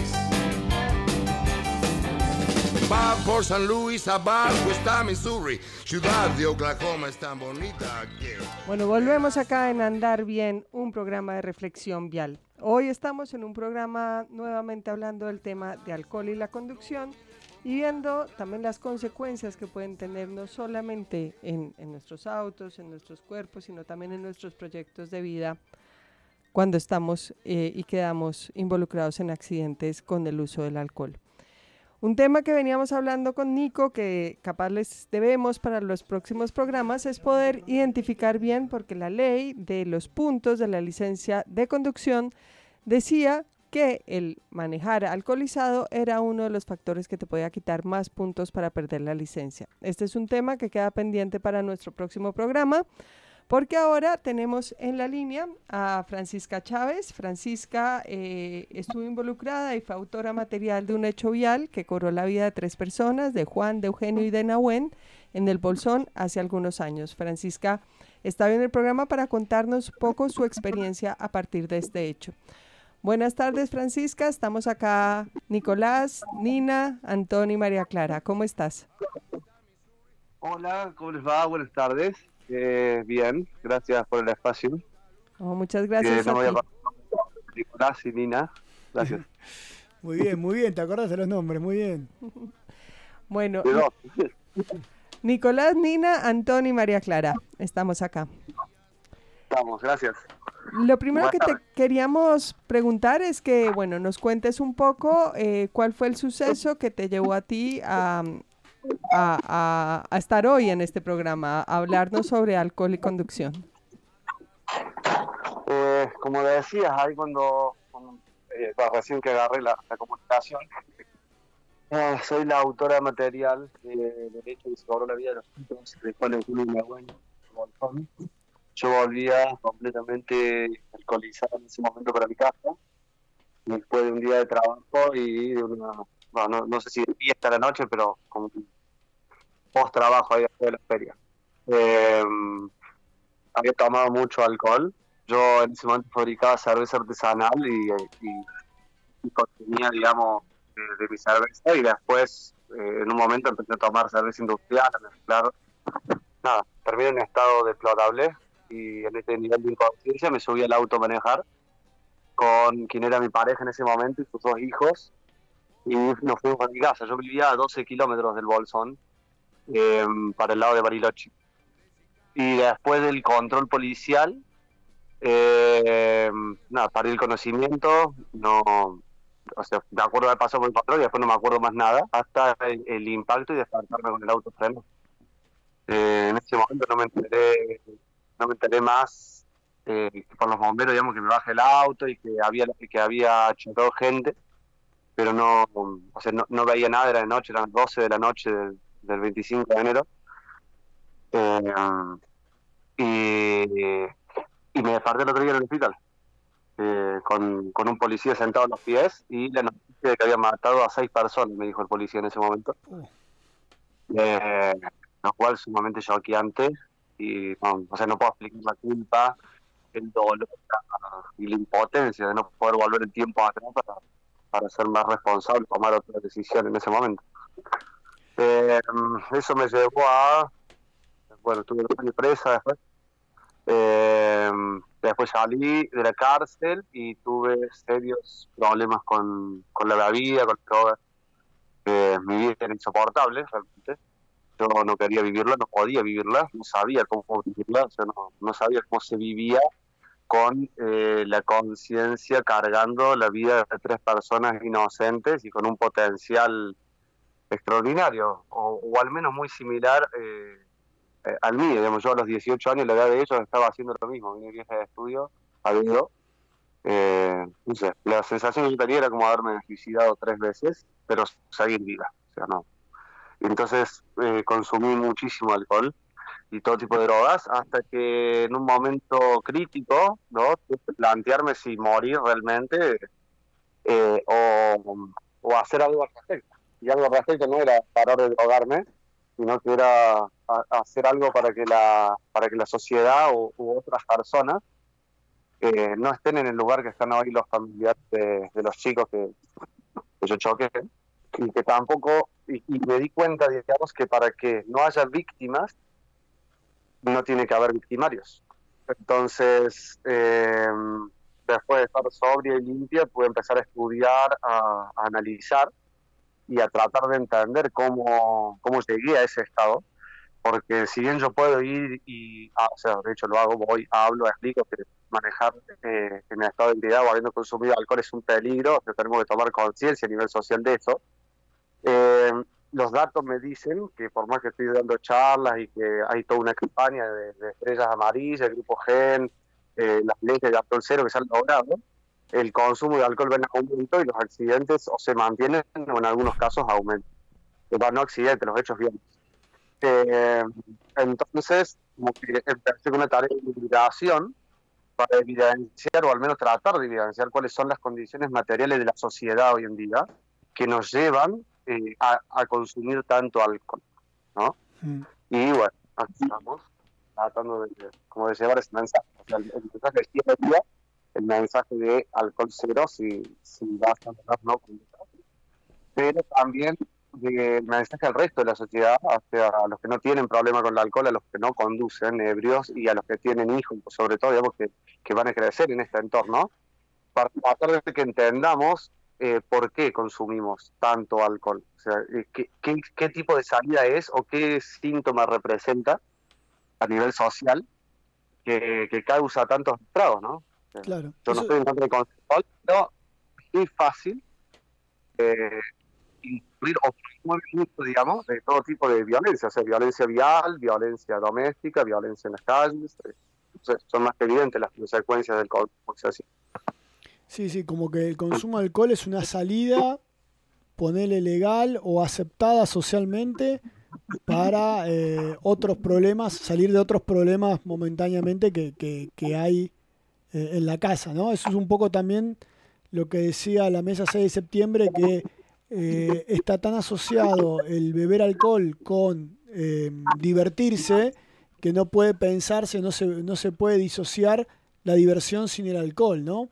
[SPEAKER 14] Va por San Luis, abajo está Missouri. Ciudad de Oklahoma es tan bonita que...
[SPEAKER 4] Bueno, volvemos acá en Andar Bien, un programa de reflexión vial. Hoy estamos en un programa nuevamente hablando del tema de alcohol y la conducción y viendo también las consecuencias que pueden tener no solamente en nuestros autos, en nuestros cuerpos, sino también en nuestros proyectos de vida cuando estamos y quedamos involucrados en accidentes con el uso del alcohol. Un tema que veníamos hablando con Nico, que capaz les debemos para los próximos programas, es poder identificar bien, porque la ley de los puntos de la licencia de conducción decía que el manejar alcoholizado era uno de los factores que te podía quitar más puntos para perder la licencia. Este es un tema que queda pendiente para nuestro próximo programa, porque ahora tenemos en la línea a Francisca Chávez. Francisca estuvo involucrada y fue autora material de un hecho vial que cobró la vida de 3 personas, de Juan, de Eugenio y de Nahuen, en el Bolsón hace algunos años. Francisca está en el programa para contarnos un poco su experiencia a partir de este hecho. Buenas tardes, Francisca. Estamos acá Nicolás, Nina, Antonio y María Clara. ¿Cómo estás?
[SPEAKER 16] Hola, ¿cómo les va? Buenas tardes. Bien, gracias por el espacio.
[SPEAKER 4] Muchas gracias a ti.
[SPEAKER 16] Nicolás y Nina, gracias.
[SPEAKER 2] Muy bien, te acordás de los nombres, muy bien.
[SPEAKER 4] Bueno, Nicolás, Nina, Antonio y María Clara, estamos acá.
[SPEAKER 16] Estamos, gracias.
[SPEAKER 4] Lo primero que te queríamos preguntar es que, bueno, nos cuentes un poco cuál fue el suceso que te llevó a ti a estar hoy en este programa, a hablarnos sobre alcohol y conducción.
[SPEAKER 16] Como decías, ahí cuando recién que agarré la comunicación, soy la autora de material del hecho que se cobró la vida de los chicos de Juan, Eugenio y Nahuen. Yo volvía completamente alcoholizado en ese momento para mi casa, después de un día de trabajo y de una, bueno, no sé si de fiesta a la noche, pero como post-trabajo ahí después de la feria. Había tomado mucho alcohol. Yo en ese momento fabricaba cerveza artesanal y consumía, digamos, de mi cerveza, y después en un momento empecé a tomar cerveza industrial, a mezclar. Nada, terminé en estado deplorable y en este nivel de inconsciencia me subí al auto a manejar con quien era mi pareja en ese momento y sus 2 hijos, y nos fuimos a mi casa. Yo vivía a 12 kilómetros del Bolsón, para el lado de Bariloche. Y después del control policial, perdí el conocimiento, o sea, me acuerdo de haber pasado por el control y después no me acuerdo más nada, hasta el impacto y despertarme con el auto freno. En ese momento no me enteré más por los bomberos, digamos, que me bajé el auto y que había chocado gente, pero no veía nada, era de noche, eran las 12 de la noche del 25 de enero. Y me desperté el otro día en el hospital con un policía sentado en los pies y la noticia de que había matado a 6 personas, me dijo el policía en ese momento. Lo cual sumamente choqueante y no puedo explicar la culpa, el dolor y la impotencia de no poder volver el tiempo atrás para ser más responsable y tomar otra decisión en ese momento. Eso me llevó a, bueno, tuve una año presa después. Después salí de la cárcel y tuve serios problemas con la bebida, con drogas. Mi vida era insoportable, realmente. Yo no quería vivirla, no podía vivirla, no sabía cómo vivirla, o sea, no sabía cómo se vivía con la conciencia cargando la vida de 3 personas inocentes y con un potencial extraordinario, o al menos muy similar al mío. Digamos, yo a los 18 años, la edad de ellos, estaba haciendo lo mismo, vine viaje de estudio, a dedo. No sé, la sensación que yo tenía era como haberme suicidado 3 veces, pero seguir viva, o sea, no. Entonces consumí muchísimo alcohol y todo tipo de drogas, hasta que en un momento crítico, ¿no?, plantearme si morir realmente o hacer algo al respecto. Y algo al respecto no era parar de drogarme, sino que era hacer algo para que la sociedad u otras personas no estén en el lugar que están hoy los familiares de los chicos que yo choqué, y que tampoco, y me di cuenta, digamos, que para que no haya víctimas no tiene que haber victimarios. Entonces después de estar sobria y limpia, pude empezar a estudiar, a analizar y a tratar de entender cómo llegué a ese estado, porque si bien yo puedo ir o sea, de hecho lo hago, voy, hablo, explico que manejar en estado de ebriedad o habiendo consumido alcohol es un peligro, que tenemos que tomar conciencia a nivel social de eso, Los datos me dicen que por más que estoy dando charlas y que hay toda una campaña de estrellas amarillas, el grupo GEN, las leyes de alcohol cero que se han logrado, el consumo de alcohol va en aumento y los accidentes o se mantienen o en algunos casos aumentan. No accidentes, los hechos violentos. Entonces, como que empecé con una tarea de divulgación para evidenciar, o al menos tratar de evidenciar cuáles son las condiciones materiales de la sociedad hoy en día que nos llevan a consumir tanto alcohol, ¿no? Y bueno, aquí estamos tratando de llevar ese mensaje. O sea, el mensaje de día, el mensaje de alcohol cero, si vas a hablar, no, pero también el mensaje al resto de la sociedad, a los que no tienen problema con el alcohol, a los que no conducen ebrios y a los que tienen hijos, sobre todo, digamos, que van a crecer en este entorno, para tratar de que entendamos por qué consumimos tanto alcohol, o sea, qué tipo de salida es o qué síntoma representa a nivel social que causa tantos estragos, ¿no?
[SPEAKER 2] Claro.
[SPEAKER 16] Yo no estoy en contra del control, pero es muy fácil incluir o promover mucho, digamos, de todo tipo de violencia, o sea, violencia vial, violencia doméstica, violencia en las calles. Son más que evidentes las consecuencias del consumo excesivo.
[SPEAKER 2] Sí, como que el consumo de alcohol es una salida, ponerle legal o aceptada socialmente para otros problemas, salir de otros problemas momentáneamente que hay en la casa, ¿no? Eso es un poco también lo que decía la mesa 6 de septiembre, que está tan asociado el beber alcohol con divertirse que no puede pensarse, no se puede disociar la diversión sin el alcohol, ¿no?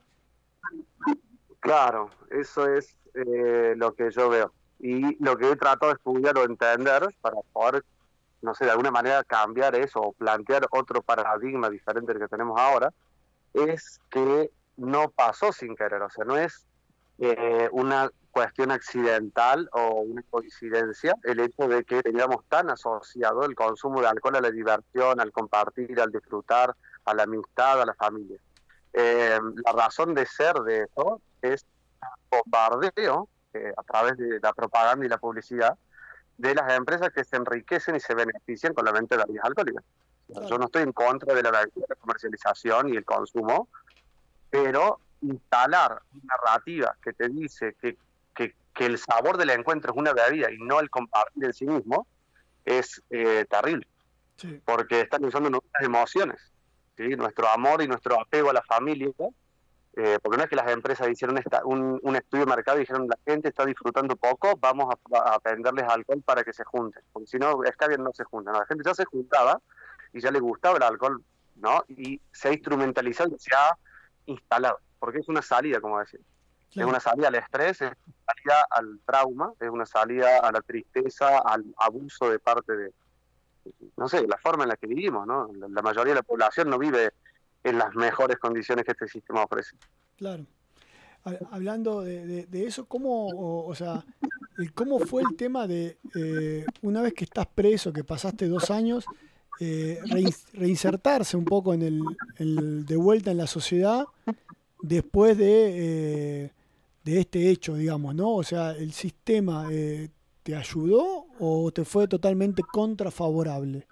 [SPEAKER 16] Claro, eso es lo que yo veo. Y lo que he tratado de estudiar o entender para poder, no sé, de alguna manera cambiar eso o plantear otro paradigma diferente del que tenemos ahora, es que no pasó sin querer, o sea, no es una cuestión accidental o una coincidencia el hecho de que tengamos tan asociado el consumo de alcohol a la diversión, al compartir, al disfrutar, a la amistad, a la familia. La razón de ser de eso es un bombardeo a través de la propaganda y la publicidad de las empresas que se enriquecen y se benefician con la venta de bebidas alcohólicas. Claro. Yo no estoy en contra de la comercialización y el consumo, pero instalar una narrativa que te dice que el sabor del encuentro es una bebida y no el compartir en sí mismo es terrible, sí. Porque están usando nuestras emociones, ¿sí? Nuestro amor y nuestro apego a la familia, porque no es que las empresas hicieron un estudio de mercado y dijeron la gente está disfrutando poco, vamos a venderles alcohol para que se junten, porque si no, está bien, no se juntan, no, la gente ya se juntaba y ya le gustaba el alcohol, ¿no? Y se ha instrumentalizado y se ha instalado, porque es una salida, como decir. Claro. Es una salida al estrés, es una salida al trauma, es una salida a la tristeza, al abuso de parte de, no sé, la forma en la que vivimos, ¿no? La mayoría de la población no vive en las mejores condiciones que este sistema ofrece.
[SPEAKER 2] Claro. Hablando de eso, ¿cómo fue el tema de una vez que estás preso, que pasaste 2 años, reinsertarse un poco de vuelta en la sociedad después de este hecho, digamos, ¿no? O sea, ¿el sistema te ayudó o te fue totalmente contrafavorable?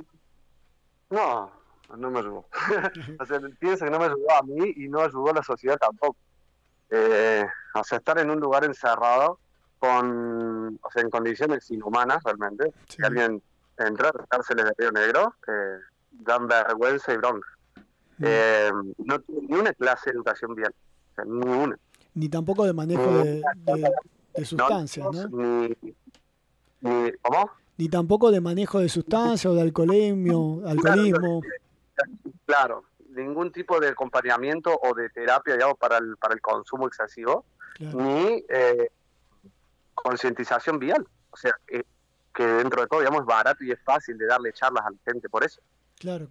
[SPEAKER 16] No me ayudó. O sea, pienso que no me ayudó a mí y no ayudó a la sociedad tampoco. O sea, estar en un lugar encerrado en condiciones inhumanas realmente, sí. Que alguien entra a las cárceles de Río Negro, dan vergüenza y bronca. No tuve ni una clase de educación vial, o sea, ni una.
[SPEAKER 2] Ni tampoco de manejo de sustancias, ¿no?
[SPEAKER 16] ¿Cómo?
[SPEAKER 2] Ni tampoco de manejo de sustancias o de alcoholismo.
[SPEAKER 16] Claro, ningún tipo de acompañamiento o de terapia, digamos, para el consumo excesivo, claro. Ni concientización vial. O sea, que dentro de todo, digamos, es barato y es fácil de darle charlas a la gente por eso.
[SPEAKER 2] Claro.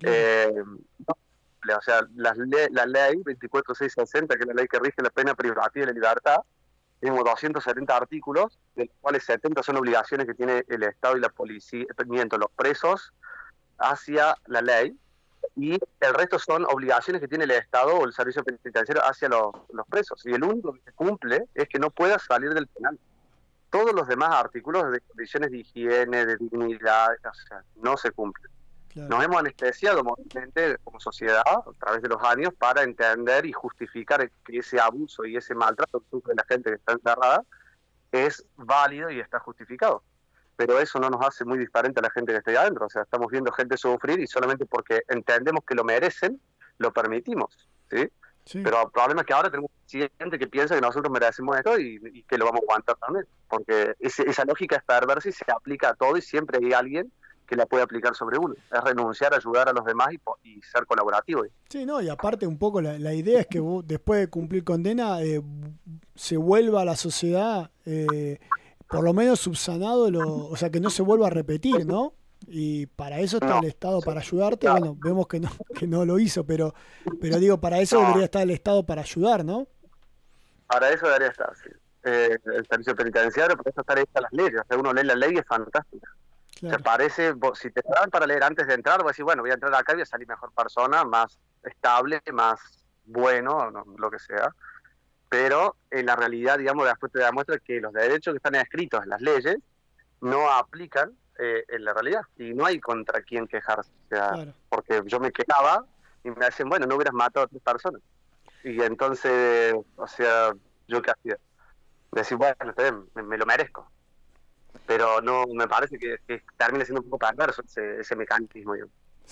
[SPEAKER 16] O sea, la ley 24660, que es la ley que rige la pena privativa de la libertad, tenemos 270 artículos, de los cuales 70 son obligaciones que tiene el Estado y la policía, los presos hacia la ley, y el resto son obligaciones que tiene el Estado o el servicio penitenciario hacia los presos. Y el único que se cumple es que no pueda salir del penal. todos los demás artículos de condiciones de higiene, de dignidad, o sea, no se cumplen. Claro. Nos hemos anestesiado moralmente como sociedad a través de los años para entender y justificar que ese abuso y ese maltrato que sufre la gente que está encerrada es válido y está justificado. Pero eso no nos hace muy diferente a la gente que está ahí adentro. O sea, estamos viendo gente sufrir y solamente porque entendemos que lo merecen, lo permitimos, ¿sí? Sí. Pero el problema es que ahora tenemos gente que piensa que nosotros merecemos esto y que lo vamos a aguantar también. Porque esa lógica es perversa y se aplica a todo y siempre hay alguien que la puede aplicar sobre uno. Es renunciar, ayudar a los demás y ser colaborativo.
[SPEAKER 2] Sí, no, y aparte un poco la idea es que vos, después de cumplir condena se vuelva a la sociedad por lo menos subsanado, o sea, que no se vuelva a repetir, ¿no? Y para eso está el Estado para ayudarte. Bueno, vemos que no lo hizo, pero digo, para eso debería estar el Estado para ayudar, ¿no?
[SPEAKER 16] Para eso debería estar, sí. El servicio penitenciario, por eso están hechas las leyes. O sea, uno lee la ley y es fantástica. Claro. O sea, parece, si te dan para leer antes de entrar, vos decís, bueno, voy a entrar acá y voy a salir mejor persona, más estable, más bueno, no, lo que sea. Pero en la realidad, digamos, después te demuestra que los derechos que están escritos en las leyes no aplican en la realidad. Y no hay contra quién quejarse. O sea, claro. Porque yo me quejaba y me decían, bueno, no hubieras matado a 3 personas. Y entonces, o sea, ¿yo qué hacía? Decir, bueno, me lo merezco. Pero no, me parece que termina siendo un poco perverso ese mecanismo. Digamos.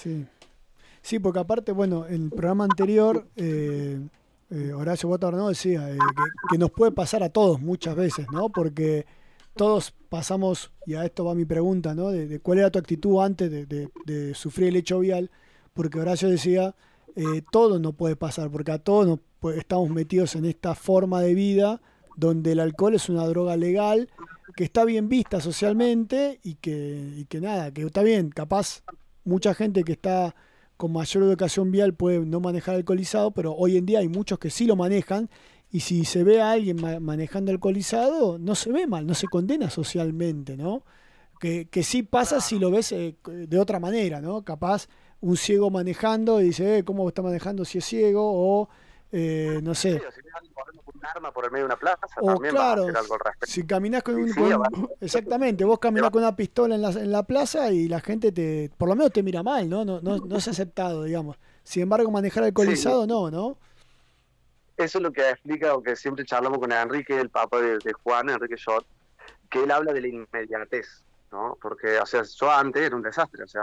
[SPEAKER 2] Sí, porque aparte, bueno, en el programa anterior, Horacio Botarno decía que nos puede pasar a todos muchas veces, ¿no? Porque todos pasamos, y a esto va mi pregunta, ¿no? De cuál era tu actitud antes de sufrir el hecho vial, porque Horacio decía, todo no puede pasar, porque a todos estamos metidos en esta forma de vida donde el alcohol es una droga legal que está bien vista socialmente y que nada, que está bien, capaz mucha gente que está con mayor educación vial puede no manejar alcoholizado, pero hoy en día hay muchos que sí lo manejan, y si se ve a alguien manejando alcoholizado, no se ve mal, no se condena socialmente, ¿no? Que sí pasa si lo ves de otra manera, ¿no? Capaz un ciego manejando y dice, ¿cómo está manejando si es ciego? O, no sé.
[SPEAKER 16] Un arma por el medio de una plaza,
[SPEAKER 2] o
[SPEAKER 16] también
[SPEAKER 2] claro,
[SPEAKER 16] va a hacer algo al respecto.
[SPEAKER 2] Si caminás exactamente, vos caminás con una pistola en la plaza y la gente por lo menos te mira mal, no es aceptado, digamos. Sin embargo, manejar alcoholizado, sí. No.
[SPEAKER 16] Eso es lo que explica, aunque siempre charlamos con Enrique, el papá de Juan, Enrique Short, que él habla de la inmediatez, ¿no? Porque, o sea, yo antes era un desastre, o sea,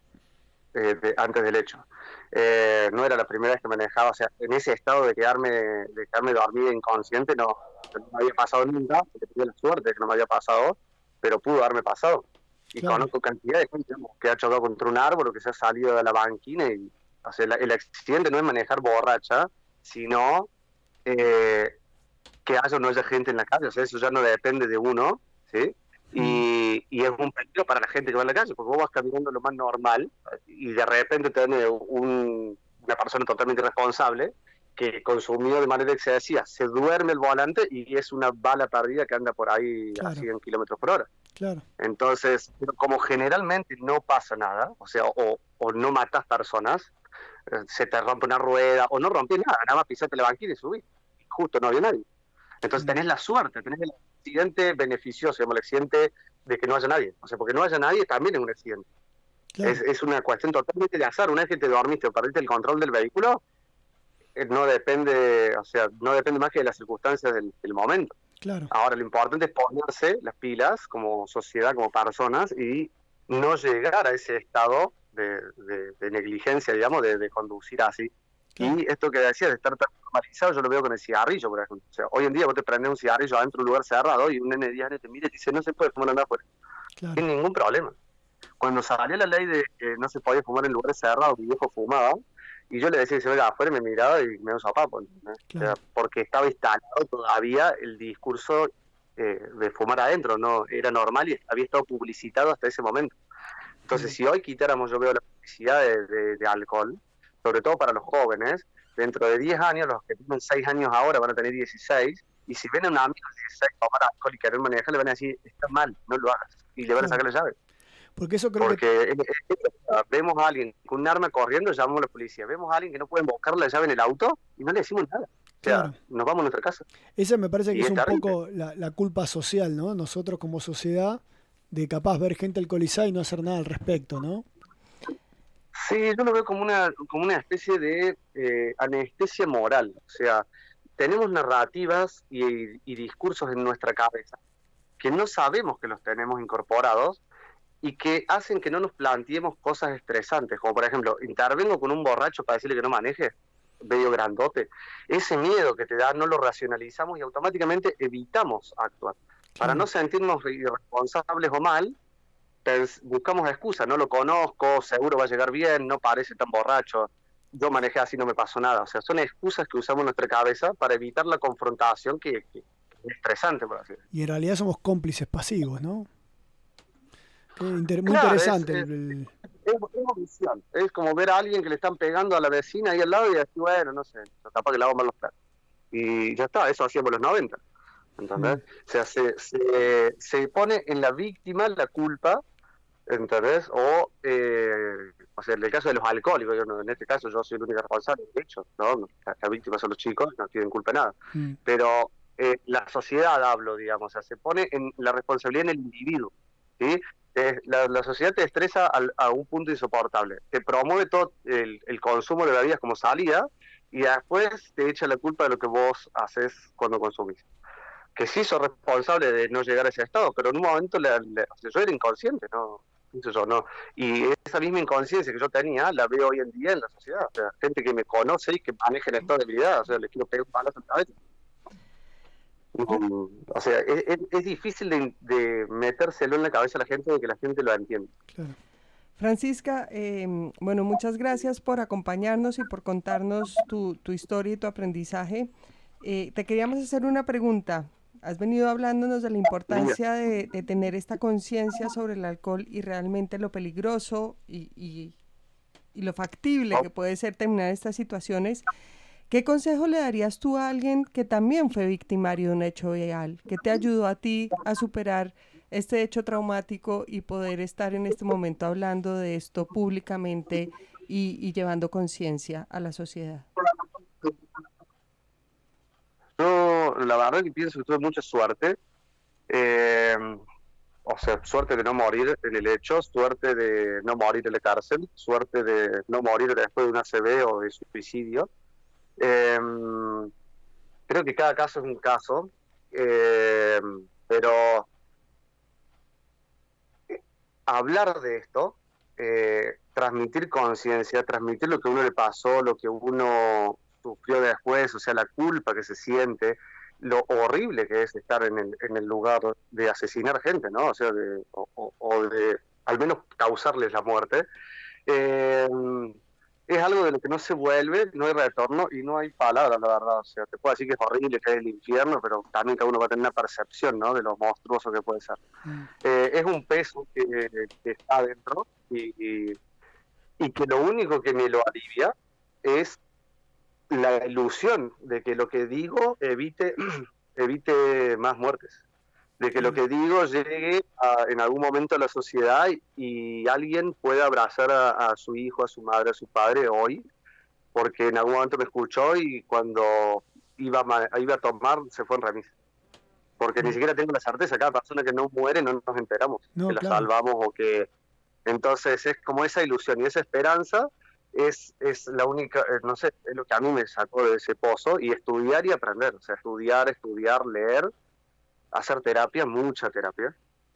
[SPEAKER 16] antes del hecho. No era la primera vez que manejaba, o sea, en ese estado de quedarme dormido inconsciente no me había pasado nunca, porque tenía la suerte de que no me había pasado, pero pudo haberme pasado. Y claro. Conozco cantidad de gente que ha chocado contra un árbol o que se ha salido de la banquina y, o sea, el accidente no es manejar borracha, sino que haya o no haya gente en la calle, o sea, eso ya no depende de uno, ¿sí? Y es un peligro para la gente que va en la calle, porque vos vas caminando lo más normal y de repente tenés una persona totalmente irresponsable que consumió de manera excesiva, se duerme el volante y es una bala perdida que anda por ahí a 100 kilómetros por hora.
[SPEAKER 2] Claro.
[SPEAKER 16] Entonces, como generalmente no pasa nada, o sea, o no matas personas, se te rompe una rueda, o no rompes nada más pisaste la banquina y subís, y justo no había nadie. Entonces tenés la suerte, tenés el accidente beneficioso, digamos, el accidente de que no haya nadie. O sea, porque no haya nadie también es un accidente. Claro. Es una cuestión totalmente de azar. Una vez que te dormiste o perdiste el control del vehículo, no depende más que de las circunstancias del momento.
[SPEAKER 2] Claro.
[SPEAKER 16] Ahora, lo importante es ponerse las pilas como sociedad, como personas, y no llegar a ese estado de negligencia, digamos, de conducir así. Claro. Y esto que decías de estar tan normalizado, yo lo veo con el cigarrillo, por ejemplo. O sea, hoy en día vos te prendes un cigarrillo adentro de un lugar cerrado y un nene de 10 años te mira y te dice, no se puede fumar andar afuera.
[SPEAKER 2] Claro.
[SPEAKER 16] Sin ningún problema. Cuando salió la ley de que no se podía fumar en lugares cerrados, mi viejo fumaba, y yo le decía, se venga afuera, me miraba y me dio un zapapo, ¿no? Claro. O sea, porque estaba instalado todavía el discurso de fumar adentro, no era normal y había estado publicitado hasta ese momento. Entonces, si hoy quitáramos, yo veo la publicidad de alcohol, sobre todo para los jóvenes, dentro de 10 años, los que tienen 6 años ahora van a tener 16, y si ven a un amigo de 16 tomar alcohol y querer manejar, le van a decir, está mal, no lo hagas, y le van a sacar la llave.
[SPEAKER 2] Porque eso creo
[SPEAKER 16] que vemos a alguien con un arma corriendo, llamamos a la policía, vemos a alguien que no puede buscar la llave en el auto, y no le decimos nada. sea, nos vamos a nuestra casa.
[SPEAKER 2] Esa me parece que
[SPEAKER 16] Y
[SPEAKER 2] es un
[SPEAKER 16] terrible.
[SPEAKER 2] poco la culpa social, ¿no? Nosotros como sociedad, de capaz ver gente alcoholizada y no hacer nada al respecto, ¿no?
[SPEAKER 16] Sí, yo lo veo como una especie de anestesia moral. O sea, tenemos narrativas y discursos en nuestra cabeza que no sabemos que los tenemos incorporados y que hacen que no nos planteemos cosas estresantes, como por ejemplo, intervengo con un borracho para decirle que no maneje, medio grandote. Ese miedo que te da no lo racionalizamos y automáticamente evitamos actuar. Para no sentirnos irresponsables o mal, buscamos excusas. No lo conozco, seguro va a llegar bien, no parece tan borracho, yo manejé así, no me pasó nada. O sea, son excusas que usamos en nuestra cabeza para evitar la confrontación que es estresante, por así decirlo.
[SPEAKER 2] Y en realidad somos cómplices pasivos, ¿no? Muy
[SPEAKER 16] Claro,
[SPEAKER 2] interesante.
[SPEAKER 16] Es una visión. Es como ver a alguien que le están pegando a la vecina ahí al lado y decir, bueno, no sé, capaz que le hago mal los platos. Y ya está, eso hacíamos los 90. ¿Entendés? O sea, se pone en la víctima la culpa, ¿entendés? O sea, en el caso de los alcohólicos, en este caso yo soy el único responsable, de hecho, ¿no? La víctima son los chicos, no tienen culpa de nada. Pero la sociedad, hablo, digamos, o sea, se pone en la responsabilidad en el individuo, ¿sí? La sociedad te estresa a un punto insoportable, te promueve todo el consumo de bebidas como salida y después te echa la culpa de lo que vos haces cuando consumís. Que sí sos responsable de no llegar a ese estado, pero en un momento o sea, yo era inconsciente, ¿no? Yo no. Y esa misma inconsciencia que yo tenía la veo hoy en día en la sociedad. O sea, gente que me conoce y que maneja en estado de debilidad, o sea, les quiero pegar un palazo en la cabeza. O sea, es difícil de metérselo en la cabeza a la gente de que la gente lo entienda.
[SPEAKER 2] Claro.
[SPEAKER 4] Francisca, bueno, muchas gracias por acompañarnos y por contarnos tu historia y tu aprendizaje. Te queríamos hacer una pregunta. Has venido hablándonos de la importancia de tener esta conciencia sobre el alcohol y realmente lo peligroso y lo factible que puede ser terminar estas situaciones. ¿Qué consejo le darías tú a alguien que también fue victimario de un hecho vial? ¿Qué te ayudó a ti a superar este hecho traumático y poder estar en este momento hablando de esto públicamente y llevando conciencia a la sociedad?
[SPEAKER 16] Yo, la verdad que pienso que tuve mucha suerte. O sea, suerte de no morir en el hecho, suerte de no morir en la cárcel, suerte de no morir después de un ACV o de suicidio. Creo que cada caso es un caso, pero hablar de esto, transmitir conciencia, transmitir lo que a uno le pasó, lo que uno sufrió después, o sea, la culpa que se siente, lo horrible que es estar en el lugar de asesinar gente, ¿no? O sea, o de al menos causarles la muerte. Es algo de lo que no se vuelve, no hay retorno y no hay palabras, la verdad. O sea, te puedo decir que es horrible, que es el infierno, pero también cada uno va a tener una percepción, ¿no?, de lo monstruoso que puede ser. Es un peso que está adentro y que lo único que me lo alivia es la ilusión de que lo que digo evite más muertes, de que lo que digo llegue en algún momento a la sociedad y alguien pueda abrazar a su hijo, a su madre, a su padre hoy, porque en algún momento me escuchó y cuando iba a tomar se fue en remis. Porque ni siquiera tengo la certeza, cada persona que no muere no nos enteramos, que la salvamos o que... Entonces es como esa ilusión y esa esperanza es la única, no sé, es lo que a mí me sacó de ese pozo, y estudiar y aprender, o sea, estudiar, leer, hacer terapia, mucha terapia,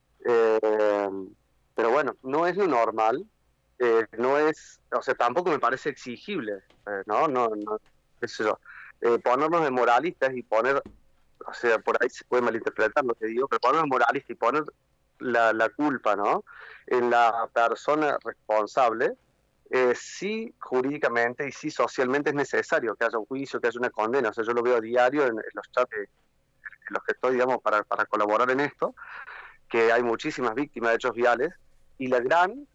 [SPEAKER 16] pero bueno, no es lo normal, no es, o sea, tampoco me parece exigible, no, qué sé yo, ponernos de moralistas y poner, o sea, por ahí se puede malinterpretar lo que digo, pero ponernos de moralistas y poner la culpa, ¿no?, en la persona responsable. Sí, jurídicamente y sí socialmente es necesario que haya un juicio, que haya una condena. O sea, yo lo veo a diario en los chats en los que estoy, digamos, para colaborar en esto, que hay muchísimas víctimas de hechos viales, y la gran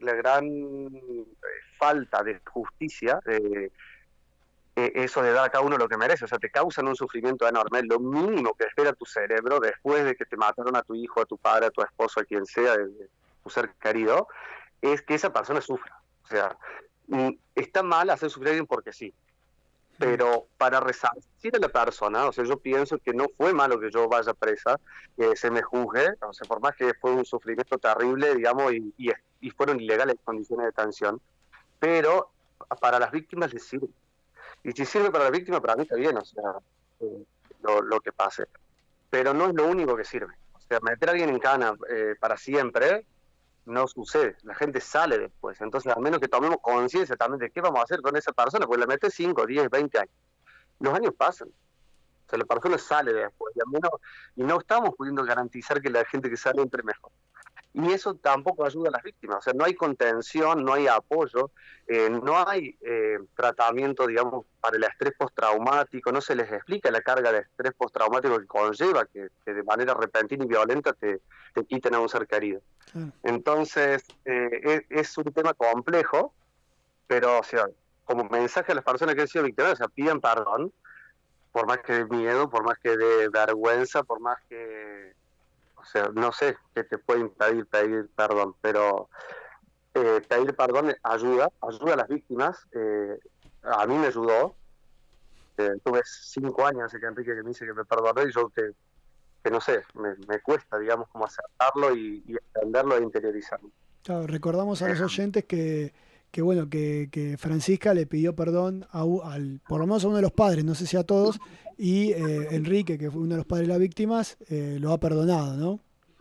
[SPEAKER 16] falta de justicia, eso de dar a cada uno lo que merece. O sea, te causan un sufrimiento enorme. Lo mínimo que espera tu cerebro después de que te mataron a tu hijo, a tu padre, a tu esposo, a quien sea, de tu ser querido, es que esa persona sufra. O sea, está mal hacer sufrir a alguien porque sí. pero para resarcir a la persona, o sea, yo pienso que no fue malo que yo vaya presa, que se me juzgue, o sea, por más que fue un sufrimiento terrible, digamos, y fueron ilegales condiciones de detención, pero para las víctimas les sirve. Y si sirve para la víctima, para mí está bien, o sea, lo que pase. Pero no es lo único que sirve. O sea, meter a alguien en cana para siempre no sucede. La gente sale después. Entonces, al menos que tomemos conciencia también de qué vamos a hacer con esa persona, pues la metes 5, 10, 20 años. Los años pasan. O sea, la persona sale después. Y no estamos pudiendo garantizar que la gente que sale entre mejor. Y eso tampoco ayuda a las víctimas, o sea, no hay contención, no hay apoyo, no hay tratamiento, digamos, para el estrés postraumático, no se les explica la carga de estrés postraumático que conlleva, que de manera repentina y violenta te quiten a un ser querido. Entonces, es un tema complejo, pero, o sea, como mensaje a las personas que han sido víctimas, o sea, pidan perdón, por más que de miedo, por más que de vergüenza, por más que... O sea, no sé qué te puede impedir pedir perdón, pero pedir perdón ayuda a las víctimas. A mí me ayudó. Tuve 5 años hace que Enrique que me dice que me perdonó y yo que no sé, me cuesta, digamos, como aceptarlo y entenderlo e interiorizarlo.
[SPEAKER 2] Claro, recordamos a los oyentes que Francisca le pidió perdón por lo menos a uno de los padres, no sé si a todos, y Enrique, que fue uno de los padres de las víctimas, lo ha perdonado, ¿no?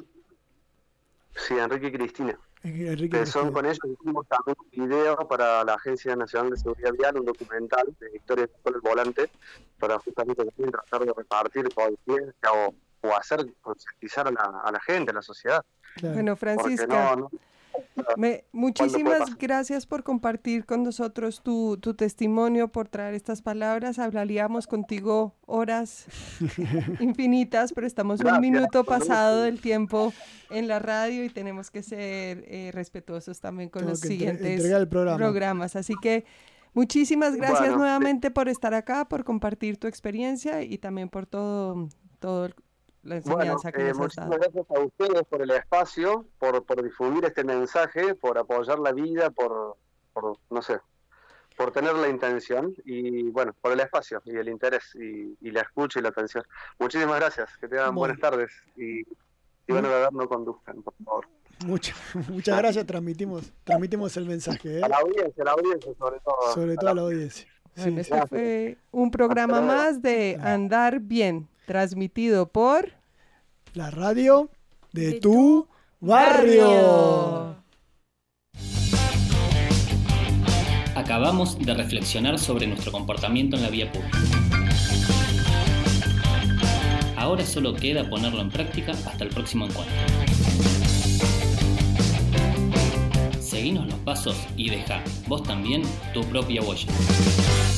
[SPEAKER 16] Sí, Enrique y Cristina.
[SPEAKER 2] Son
[SPEAKER 16] con ellos hicimos también un video para la Agencia Nacional de Seguridad Vial, un documental de historia con el volante, para justamente tratar de repartir conciencia o hacer concientizar a la gente, a la sociedad.
[SPEAKER 4] Claro. Bueno, Francisca, muchísimas gracias por compartir con nosotros tu testimonio, por traer estas palabras. Hablaríamos contigo horas infinitas, pero estamos un minuto pasado del tiempo en la radio y tenemos que ser respetuosos también con los siguientes programas. Así que muchísimas gracias nuevamente por estar acá, por compartir tu experiencia y también por todo la enseñanza que nos has dado.
[SPEAKER 16] Muchísimas gracias a ustedes por el espacio, por difundir este mensaje, por apoyar la vida, por no sé, por tener la intención y bueno, por el espacio y el interés y la escucha y la atención. Muchísimas gracias, que tengan buenas tardes y van a beber, no conduzcan, por favor.
[SPEAKER 2] Muchas gracias, transmitimos el mensaje.
[SPEAKER 16] A la audiencia sobre todo.
[SPEAKER 2] Sobre todo a la audiencia.
[SPEAKER 4] Bueno, este fue un programa más de Andar Bien, transmitido por
[SPEAKER 2] la radio de tu barrio.
[SPEAKER 1] Acabamos de reflexionar sobre nuestro comportamiento en la vía pública. Ahora solo queda ponerlo en práctica hasta el próximo encuentro. Seguinos los pasos y deja, vos también, tu propia huella.